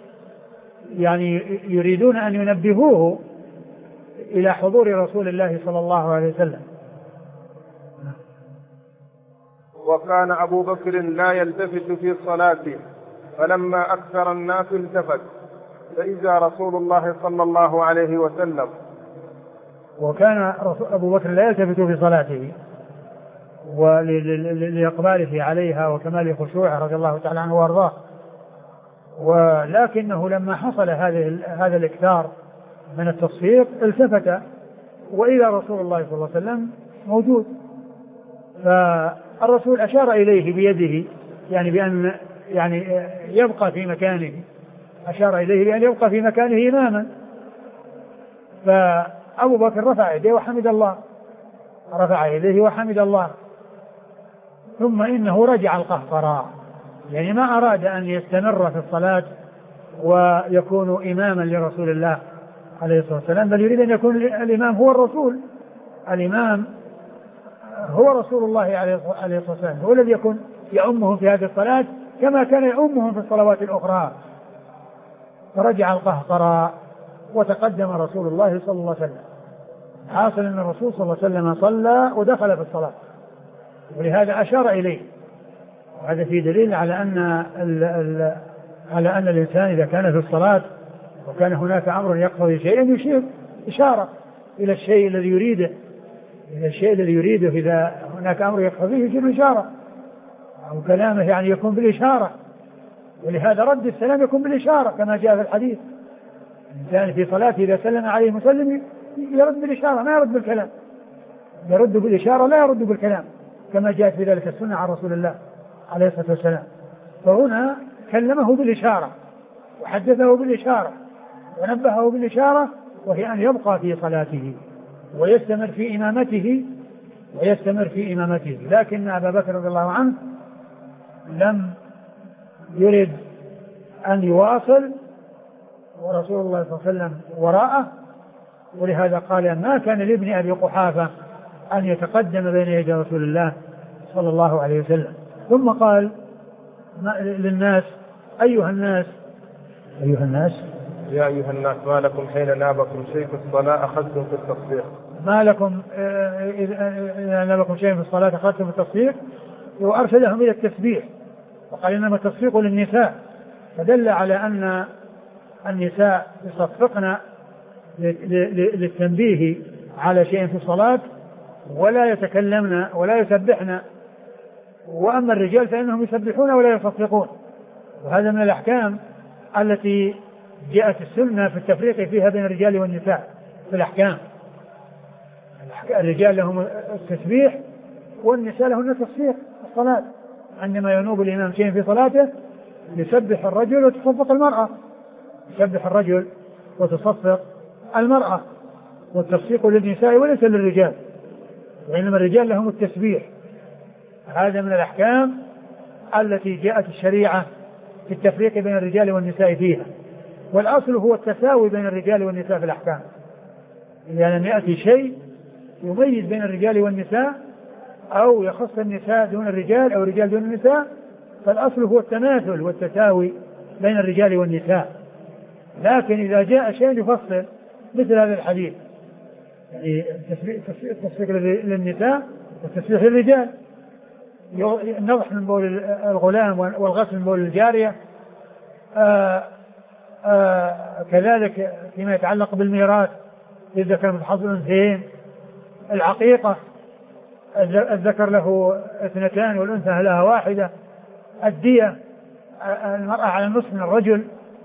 يعني يريدون أن ينبهوه إلى حضور رسول الله صلى الله عليه وسلم. وكان أبو بكر لا يلتفت في صلاته فلما أكثر الناس التفت فإذا رسول الله صلى الله عليه وسلم. وكان أبو بكر لا يلتفت في صلاته ولإقباله عليها وكمال خشوعه رضي الله تعالى عنه وارضاه، ولكنه لما حصل هذا الإكثار من التصفيق التفت وإذا رسول الله صلى الله عليه وسلم موجود، فالرسول أشار إليه بيده يعني بأن يعني يبقى في مكانه، أشار إليه بأن يبقى في مكانه إماما. فأبو بكر رفع يديه وحمد الله ثم إنه رجع القهقراء، يعني ما أراد أن يستمر في الصلاة ويكون إماما لرسول الله عليه الصلاة والسلام، بل يريد أن يكون الإمام هو الرسول، الإمام هو رسول الله عليه الصلاة والسلام، هو الذي يكون يؤمهم في هذه الصلاة كما كان يؤمهم في الصلوات الأخرى. فرجع القهقراء وتقدم رسول الله صلى الله عليه وسلم. حاصل أن الرسول صلى الله عليه وسلم صلى ودخل في الصلاة، ولهذا أشار إليه. وهذا فيه دليل على أن الإنسان إذا كان في الصلاة وكان هناك أمر يقتضي شيئا يشير إشارة إلى الشيء الذي يريده، إذا هناك أمر يقتضيه يشير إشارة، أو كلامه يعني يكون بالإشارة. ولهذا رد السلام يكون بالإشارة كما جاء في الحديث، الإنسان في صلاته إذا سلم عليه مسلم يرد بالإشارة ما يرد بالكلام، يرد بالإشارة لا يرد بالكلام كما جاءت في ذلك السنة عن رسول الله عليه الصلاة والسلام. فهنا كلمه بالإشارة وحدثه بالإشارة ونبهه بالإشارة، وهي أن يبقى في صلاته ويستمر في إمامته. لكن أبا بكر رضي الله عنه لم يرد أن يواصل، ورسول الله صلى الله عليه وسلم وراءه، ولهذا قال ما كان لابن أبي قحافة أن يتقدم بين يدي رسول الله صلى الله عليه وسلم. ثم قال للناس أيها الناس يا أيها الناس ما لكم حين نابكم شيء في الصلاة أخذتم في التصفيق. ما لكم إذا نابكم شيء في الصلاة أخذتم في التصفيق، وأرشدهم إلى التسبيح وقال إنما التصفيق للنساء، فدل على أن النساء يصفقن للتنبيه على شيء في الصلاة ولا يتكلمن ولا يسبحن، وأما الرجال فإنهم يسبحون ولا يصفقون. وهذا من الأحكام التي جاءت السنة في التفريق فيها بين الرجال والنساء. في الأحكام الرجال لهم التسبيح والنساء لهن التصفيق في الصلاة. عندما ينوب الإمام شيء في صلاته يسبح الرجل وتصفق المرأة، يسبح الرجل وتصفق المرأة، والتصفيق للنساء وليس للرجال، وإنما الرجال لهم التسبيح. هذا من الأحكام التي جاءت الشريعة في التفريق بين الرجال والنساء فيها، والأصل هو التساوي بين الرجال والنساء في الأحكام. إذا لم يأتي شيء يميز بين الرجال والنساء أو يخص النساء دون الرجال أو الرجال دون النساء، فالأصل هو التماثل والتساوي بين الرجال والنساء. لكن إذا جاء شيء يفصل مثل هذا الحديث، يعني التصفيق للنساء والتسبيح للرجال، النضح من بول الغلام والغسل من بول الجارية، كذلك فيما يتعلق بالميراث إذا كان متحصل أنثيين، العقيقة الذكر له 2 والأنثى لها 1، الدية المرأة على النصف من الرجل،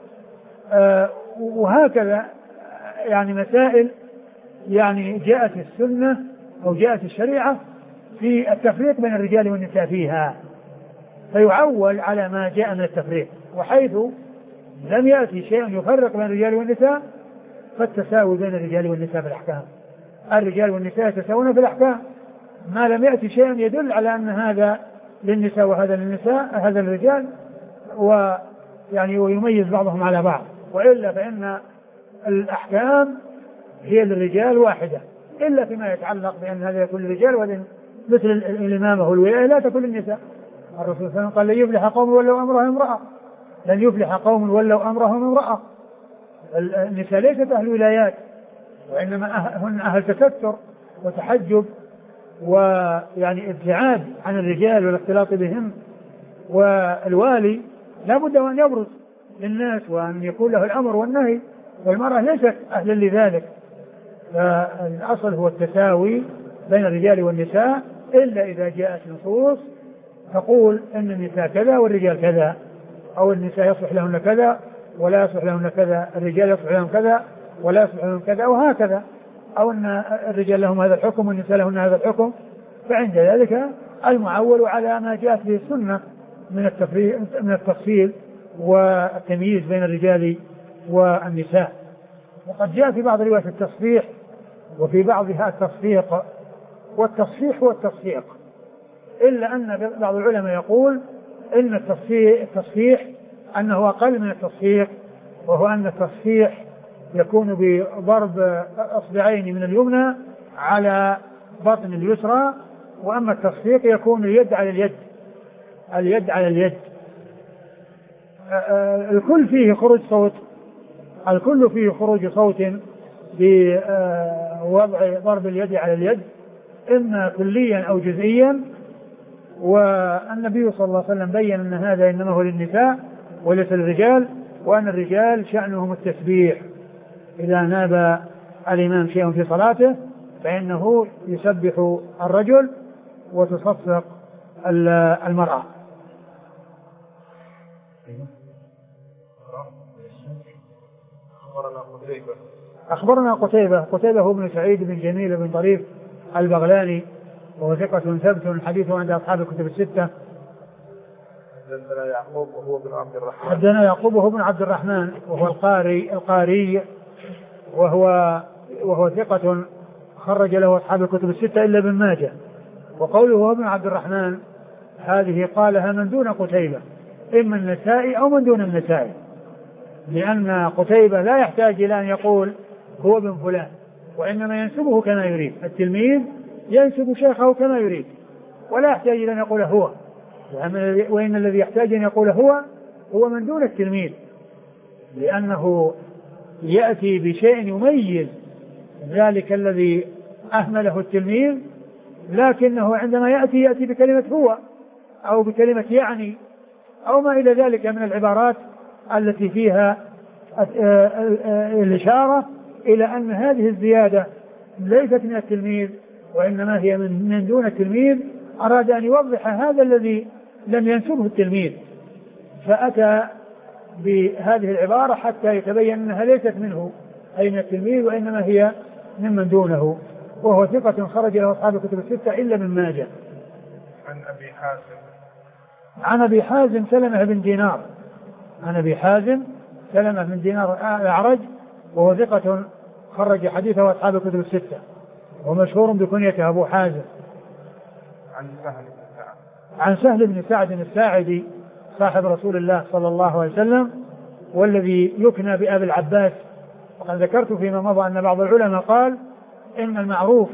وهكذا يعني مسائل يعني جاءت السنة أو جاءت الشريعة في التفريق بين الرجال والنساء فيها، فيعول على ما جاء من التفريق. وحيث لم يأتي شيء يفرق بين الرجال والنساء فالتساوي بين الرجال والنساء في الأحكام، الرجال والنساء يتساوون في الأحكام ما لم يأتي شيء يدل على أن هذا للنساء وهذا للنساء هذا للرجال، ويعني ويميز بعضهم على بعض، وإلا فإن الأحكام هي للرجال واحدة، إلا فيما يتعلق بأن هذا يكون للرجال وهذا مثل الإمامة والولاية لا تكون للنساء. الرسول صلى الله عليه وسلم قال لن يفلح قوم ولوا أمرهم امرأة، لن يفلح قوم ولوا أمرهم امرأة. النساء ليست أهل ولايات، وإنما هن أهل تستر وتحجب ويعني ابتعاد عن الرجال والاختلاط بهم، والوالي لا بد أن يبرز للناس وأن يكون له الأمر والنهي، والمرأة ليست أهلا لذلك. فالأصل هو التساوي بين الرجال والنساء، إلا إذا جاءت نصوص تقول أن النساء كذا والرجال كذا، أو النساء يصلح لهن كذا ولا يصلح لهن كذا، الرجال يصلح لهم كذا ولا يصلح لهم كذا، وهكذا، أو أن الرجال لهم هذا الحكم والنساء لهن هذا الحكم. فعند ذلك المعول على ما جاءت به السنة من التفصيل والتمييز بين الرجال والنساء. وقد جاء في بعض روايات التصفيح وفي بعضها التصفيق، والتصفيح هو التصفيق، إلا أن بعض العلماء يقول إن التصفيح أنه أقل من التصفيق، وهو أن التصفيح يكون بضرب أصبعين من اليمنى على بطن اليسرى، وأما التصفيق يكون اليد على اليد، اليد على اليد. الكل فيه خروج صوت، الكل فيه خروج صوت بوضع ضرب اليد على اليد، إما كليا أو جزئيا. والنبي صلى الله عليه وسلم بين أن هذا إنما هو للنساء وليس للرجال، وأن الرجال شأنهم التسبيح، إذا ناب الإمام شيء في صلاته فإنه يسبح الرجل وتصفق المرأة. أخبرنا قتيبة هو بن سعيد بن جميل بن طريف البغلاني، وهو ثقة ثبت، حديثه عند أصحاب الكتب الستة. حدثنا يعقوب وهو بن عبد الرحمن. حدثنا يعقوب وهو بن عبد الرحمن وهو القاري وهو ثقة خرج له أصحاب الكتب الستة إلا ابن ماجه. وقوله هو ابن عبد الرحمن هذه قالها من دون قتيبة، إما النسائي أو من دون النسائي، لأن قتيبة لا يحتاج إلى أن يقول هو ابن فلان، وإنما ينسبه كما يريد. التلميذ ينسب شيخه كما يريد ولا يحتاج إلى أن يقول هو، وإن الذي يحتاج أن يقول هو من دون التلميذ، لأنه يأتي بشيء يميز ذلك الذي أهمله التلميذ، لكنه عندما يأتي بكلمة هو أو بكلمة يعني أو ما إلى ذلك من العبارات التي فيها الإشارة إلى أن هذه الزيادة ليست من التلميذ وإنما هي من دون التلميذ. أراد أن يوضح هذا الذي لم ينسبه التلميذ، فأتى بهذه العبارة حتى يتبين أنها ليست منه أي من التلميذ، وإنما هي ممن دونه، وهو ثقة خرج له أصحاب الكتب الستة إلا ابن ماجه. عن أبي حازم سلمة بن دينار. عن أبي حازم سلمة بن دينار الأعرج وهو ثقة خرج حديثه أصحاب الكتب الستة، ومشهور بكنيته أبو حازم. عن سهل بن سعد الساعدي صاحب رسول الله صلى الله عليه وسلم، والذي يكنى بأبي العباس. وقد ذكرت فيما مضى أن بعض العلماء قال إن المعروف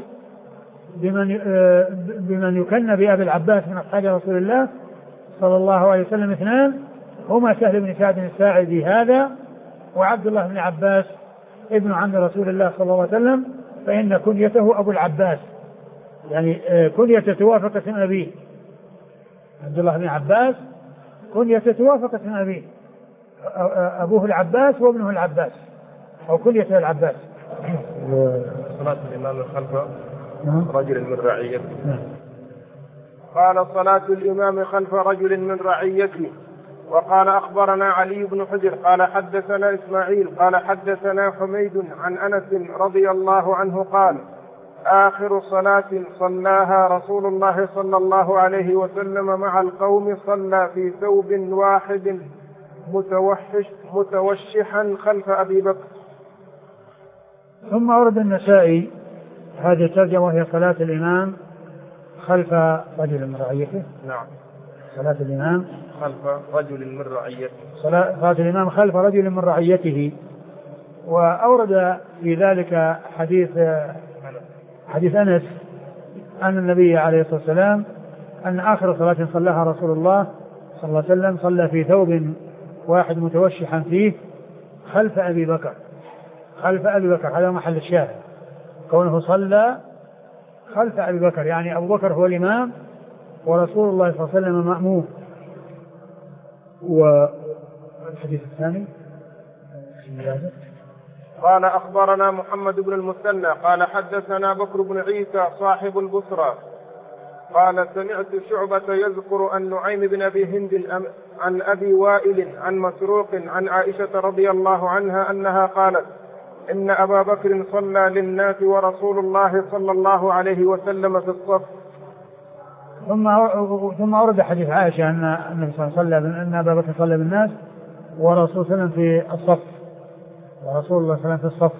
بمن يكنى بأبي العباس من أصحاب رسول الله صلى الله عليه وسلم اثنان، هما سهل بن سعد الساعدي هذا وعبد الله بن عباس ابن عم رسول الله صلى الله عليه وسلم، فإن كنيته أبو العباس، يعني كنيته توافق اسم أبيه. عبد الله بن عباس كنيته توافق اسم أبيه، أبوه العباس وابنه العباس، أو كنيته العباس. صلاة الإمام خلف رجل من رعيته. قال صلاة الإمام خلف رجل من رعيته. وقال أخبرنا علي بن حجر قال حدثنا إسماعيل قال حدثنا حميد عن أنس رضي الله عنه قال آخر صلاة صلاها رسول الله صلى الله عليه وسلم مع القوم صلى في ثوب واحد متوشحا خلف أبي بكر. ثم أورد النسائي هذه الترجمة وهي صلاة الإمام خلف رجل من رعيته. نعم. صلاة الإمام خلف رجل من رعيته. صلاة الإمام خلف رجل من رعيته. وأورد في ذلك حديث أنس أن النبي عليه الصلاة والسلام أن آخر صلاة صلاها رسول الله صلى الله عليه وسلم صلى في ثوب واحد متوشحا فيه خلف أبي بكر. خلف أبي بكر هذا محل الشاهد، كونه صلى خلف أبي بكر، يعني أبو بكر هو الإمام ورسول الله صلى الله عليه وسلم مأموم. والحديث الثاني قال أخبرنا محمد بن المثنى قال حدثنا بكر بن عيسى صاحب البصرى قال سمعت شعبة يذكر عن نعيم بن أبي هند عن أبي وائل عن مسروق عن عائشة رضي الله عنها أنها قالت إن أبا بكر صلى للناس ورسول الله صلى الله عليه وسلم في الصف. ثم أورد حديث عائشة أن النبي صلى الله عليه وسلم أن أبا بكر صلى بالناس ورسول الله في الصف، ورسول الله صلى الله عليه وسلم في الصف.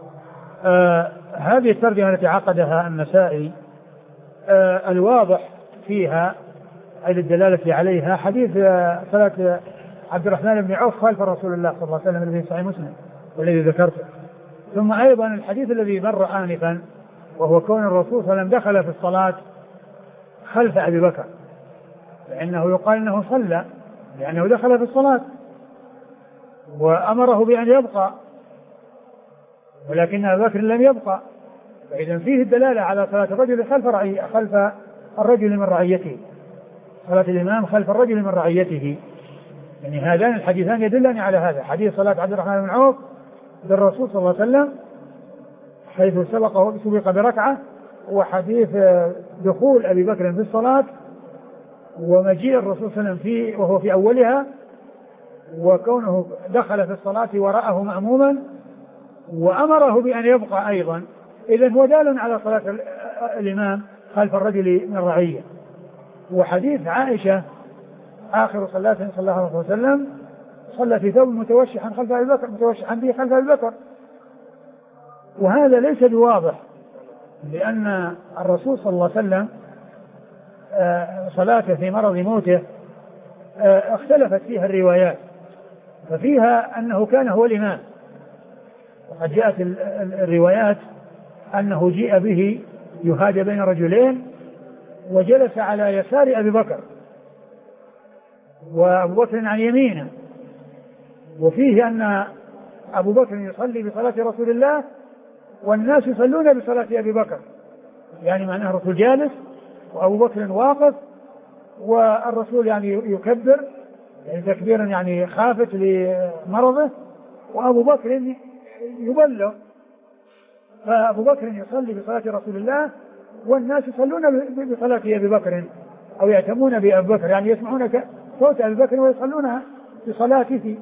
هذه الترجمة التي عقدها النسائي الواضح فيها أي الدلالة عليها حديث صلاة عبد الرحمن بن عوف خلف رسول الله صلى الله عليه وسلم الذي في صحيح مسلم والذي ذكرته، ثم أيضا الحديث الذي مر آنفا وهو كون الرسول صلى الله عليه وسلم دخل في الصلاة خلف أبي بكر، لأنه يقال أنه صلى لأنه دخل في الصلاة وأمره بأن يبقى، ولكن أبي بكر لم يبقى، فإذا فيه الدلالة على صلاة الرجل خلف الرجل من رعيته، صلاة الإمام خلف الرجل من رعيته. يعني هذان الحديثان يدلان على هذا، حديث صلاة عبد الرحمن بن عوف بالرسول صلى الله عليه وسلم حيث سبق بركعة، وحديث دخول أبي بكر في الصلاة ومجيء الرسول صلى الله عليه وسلم فيه وهو في أولها، وكونه دخل في الصلاة ورأه مأموما وأمره بأن يبقى أيضا. إذن هو دال على صلاة الإمام خلف الرجل من الرعية. وحديث عائشة آخر صلاة صلى الله عليه وسلم صلى في ثوب متوشحا خلف أبي بكر، متوشحا به خلف أبي بكر. وهذا ليس بواضح، لأن الرسول صلى الله عليه وسلم صلاته في مرض موته اختلفت فيها الروايات، ففيها أنه كان هو الإمام، وقد جاءت الروايات أنه جيء به يهادى بين رجلين وجلس على يسار أبي بكر وأبو بكر عن يمينه، وفيه أن أبو بكر يصلي بصلاة رسول الله والناس يصلون بصلاة أبي بكر، يعني معناه الرسول جالس وأبو بكر واقف، والرسول يعني يكبر يعني تكبيرا يعني خافت لمرضه، وأبو بكر يبلغ، فأبو بكر يصلي بصلاة رسول الله والناس يصلون بصلاة أبي بكر أو يأتمون بأبي بكر، يعني يسمعون صوت أبي بكر ويصلون بصلاته.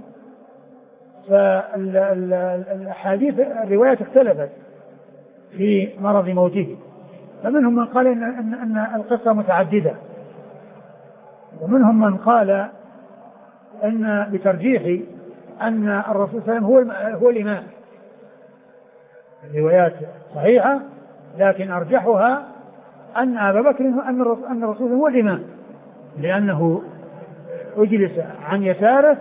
فالحديث الروايات اختلفت في مرض موته، فمنهم من قال إن القصة متعددة، ومنهم من قال أن بترجيح أن الرسول صلى الله عليه وسلم هو الإمام. الروايات صحيحة، لكن أرجحها أن أبا بكر أن الرسول هو الإمام، لأنه أجلس عن يساره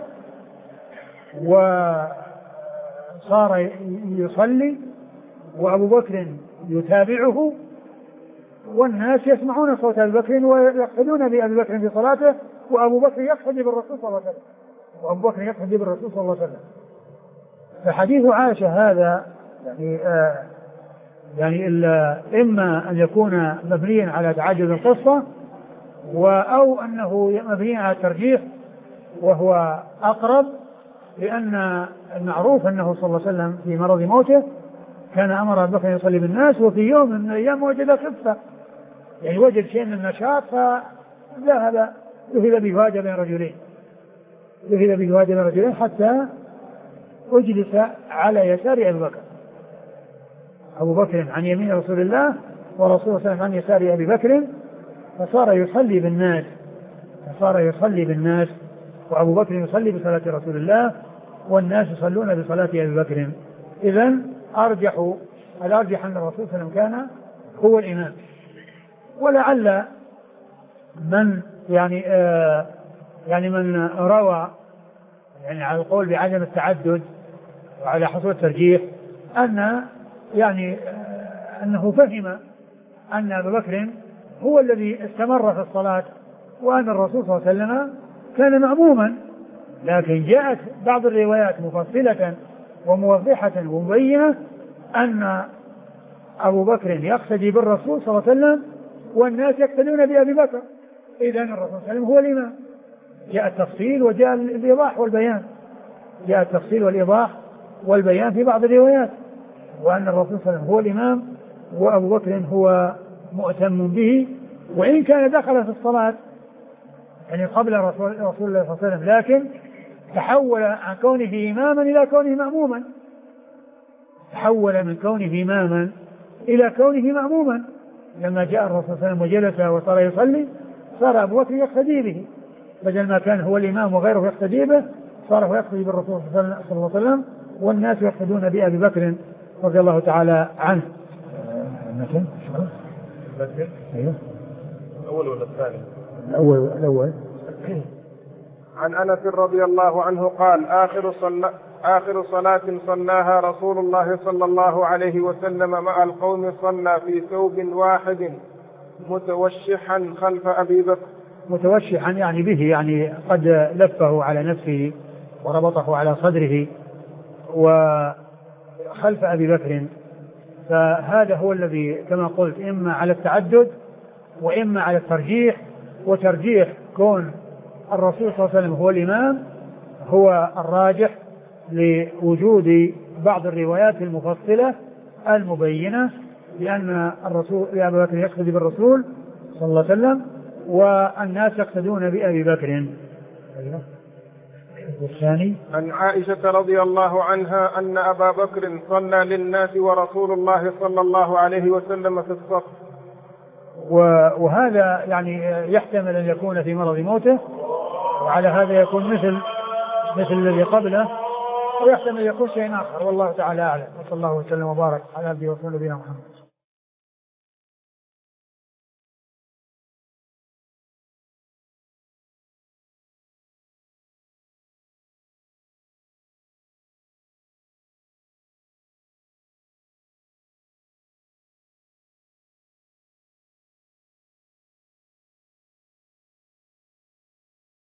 وصار يصلي وأبو بكر يتابعه، والناس يسمعون صوت أبي بكر ويقتدون بأبي بكر في صلاته، وأبو بكر يقتدي بالرسول صلى الله عليه وسلم، فحديث عائشة هذا يعني إما أن يكون مبنيا على تعدد القصة أو أنه مبني على الترجيح، وهو أقرب، لأن المعروف أنه صلى الله عليه وسلم في مرض موته كان أمر أبو بكر يصلي بالناس، وفي يوم من الأيام وجد خفة، يعني وجد شيء من النشاط فذهب ذهب بهواجة بين رجلين حتى أجلس على يسار أبي بكر، أبو بكر عن يمين رسول الله ورسول الله صلى الله عليه وسلم عن يسار أبي بكر، فصار يصلي بالناس وأبو بكر يصلي بصلاة رسول الله والناس يصلون بصلاة أبي بكر. إذن الأرجح أن الرسول صلى الله عليه وسلم كان هو الإمام. ولعل من من روى يعني على القول بعدم التعدد وعلى حصول الترجيح أنه فهم أن أبا بكر هو الذي استمر في الصلاة وأن الرسول صلى الله عليه وسلم كان مأموما، لكن جاءت بعض الروايات مفصلة وموضحة ومبينة أن أبو بكر يقتدي بالرسول صلى الله عليه وسلم والناس يقتدون بأبي بكر، إذن الرسول صلى الله عليه وسلم هو الإمام. جاء التفصيل وجاء الإيضاح والبيان في بعض الروايات، وأن الرسول صلى الله عليه وسلم هو الإمام وأبو بكر هو مؤتم به، وإن كان دخل في الصلاة يعني قبل رسول الله صلى الله عليه وسلم، لكن تحول عن كونه إماما إلى كونه مأموما، لما جاء الرسول صلى الله عليه وسلم وجلس وصار يصلي صار أبو بكر يقتدي به، بدل ما كان هو الإمام وغيره يقتدي به صار هو يقتدي بالرسول صلى الله عليه وسلم والناس يقتدون بأبي بكر رضي الله تعالى عنه. أيوه الأول ولا الثاني؟ الأول. عن أنس رضي الله عنه قال: آخر صلاة صلاها رسول الله صلى الله عليه وسلم مع القوم صلى في ثوب واحد متوشحا خلف أبي بكر. متوشحا يعني به، يعني قد لفه على نفسه وربطه على صدره وخلف أبي بكر، فهذا هو الذي كما قلت إما على التعدد وإما على الترجيح، وترجيح كون الرسول صلى الله عليه وسلم هو الإمام هو الراجح لوجود بعض الروايات المفصلة المبينة بأن الرسول أبا بكر يقتدي بالرسول صلى الله عليه وسلم والناس يقتدون بأبي بكر. والثاني عن عائشة رضي الله عنها أن أبا بكر صلى للناس ورسول الله صلى الله عليه وسلم في الصف. وهذا يعني يحتمل أن يكون في مرض موته، وعلى هذا يكون مثل الذي قبله، ويحتمل يكون شيء آخر، والله تعالى أعلم. وصلى الله وسلم وبارك على عبده ورسوله نبينا محمد.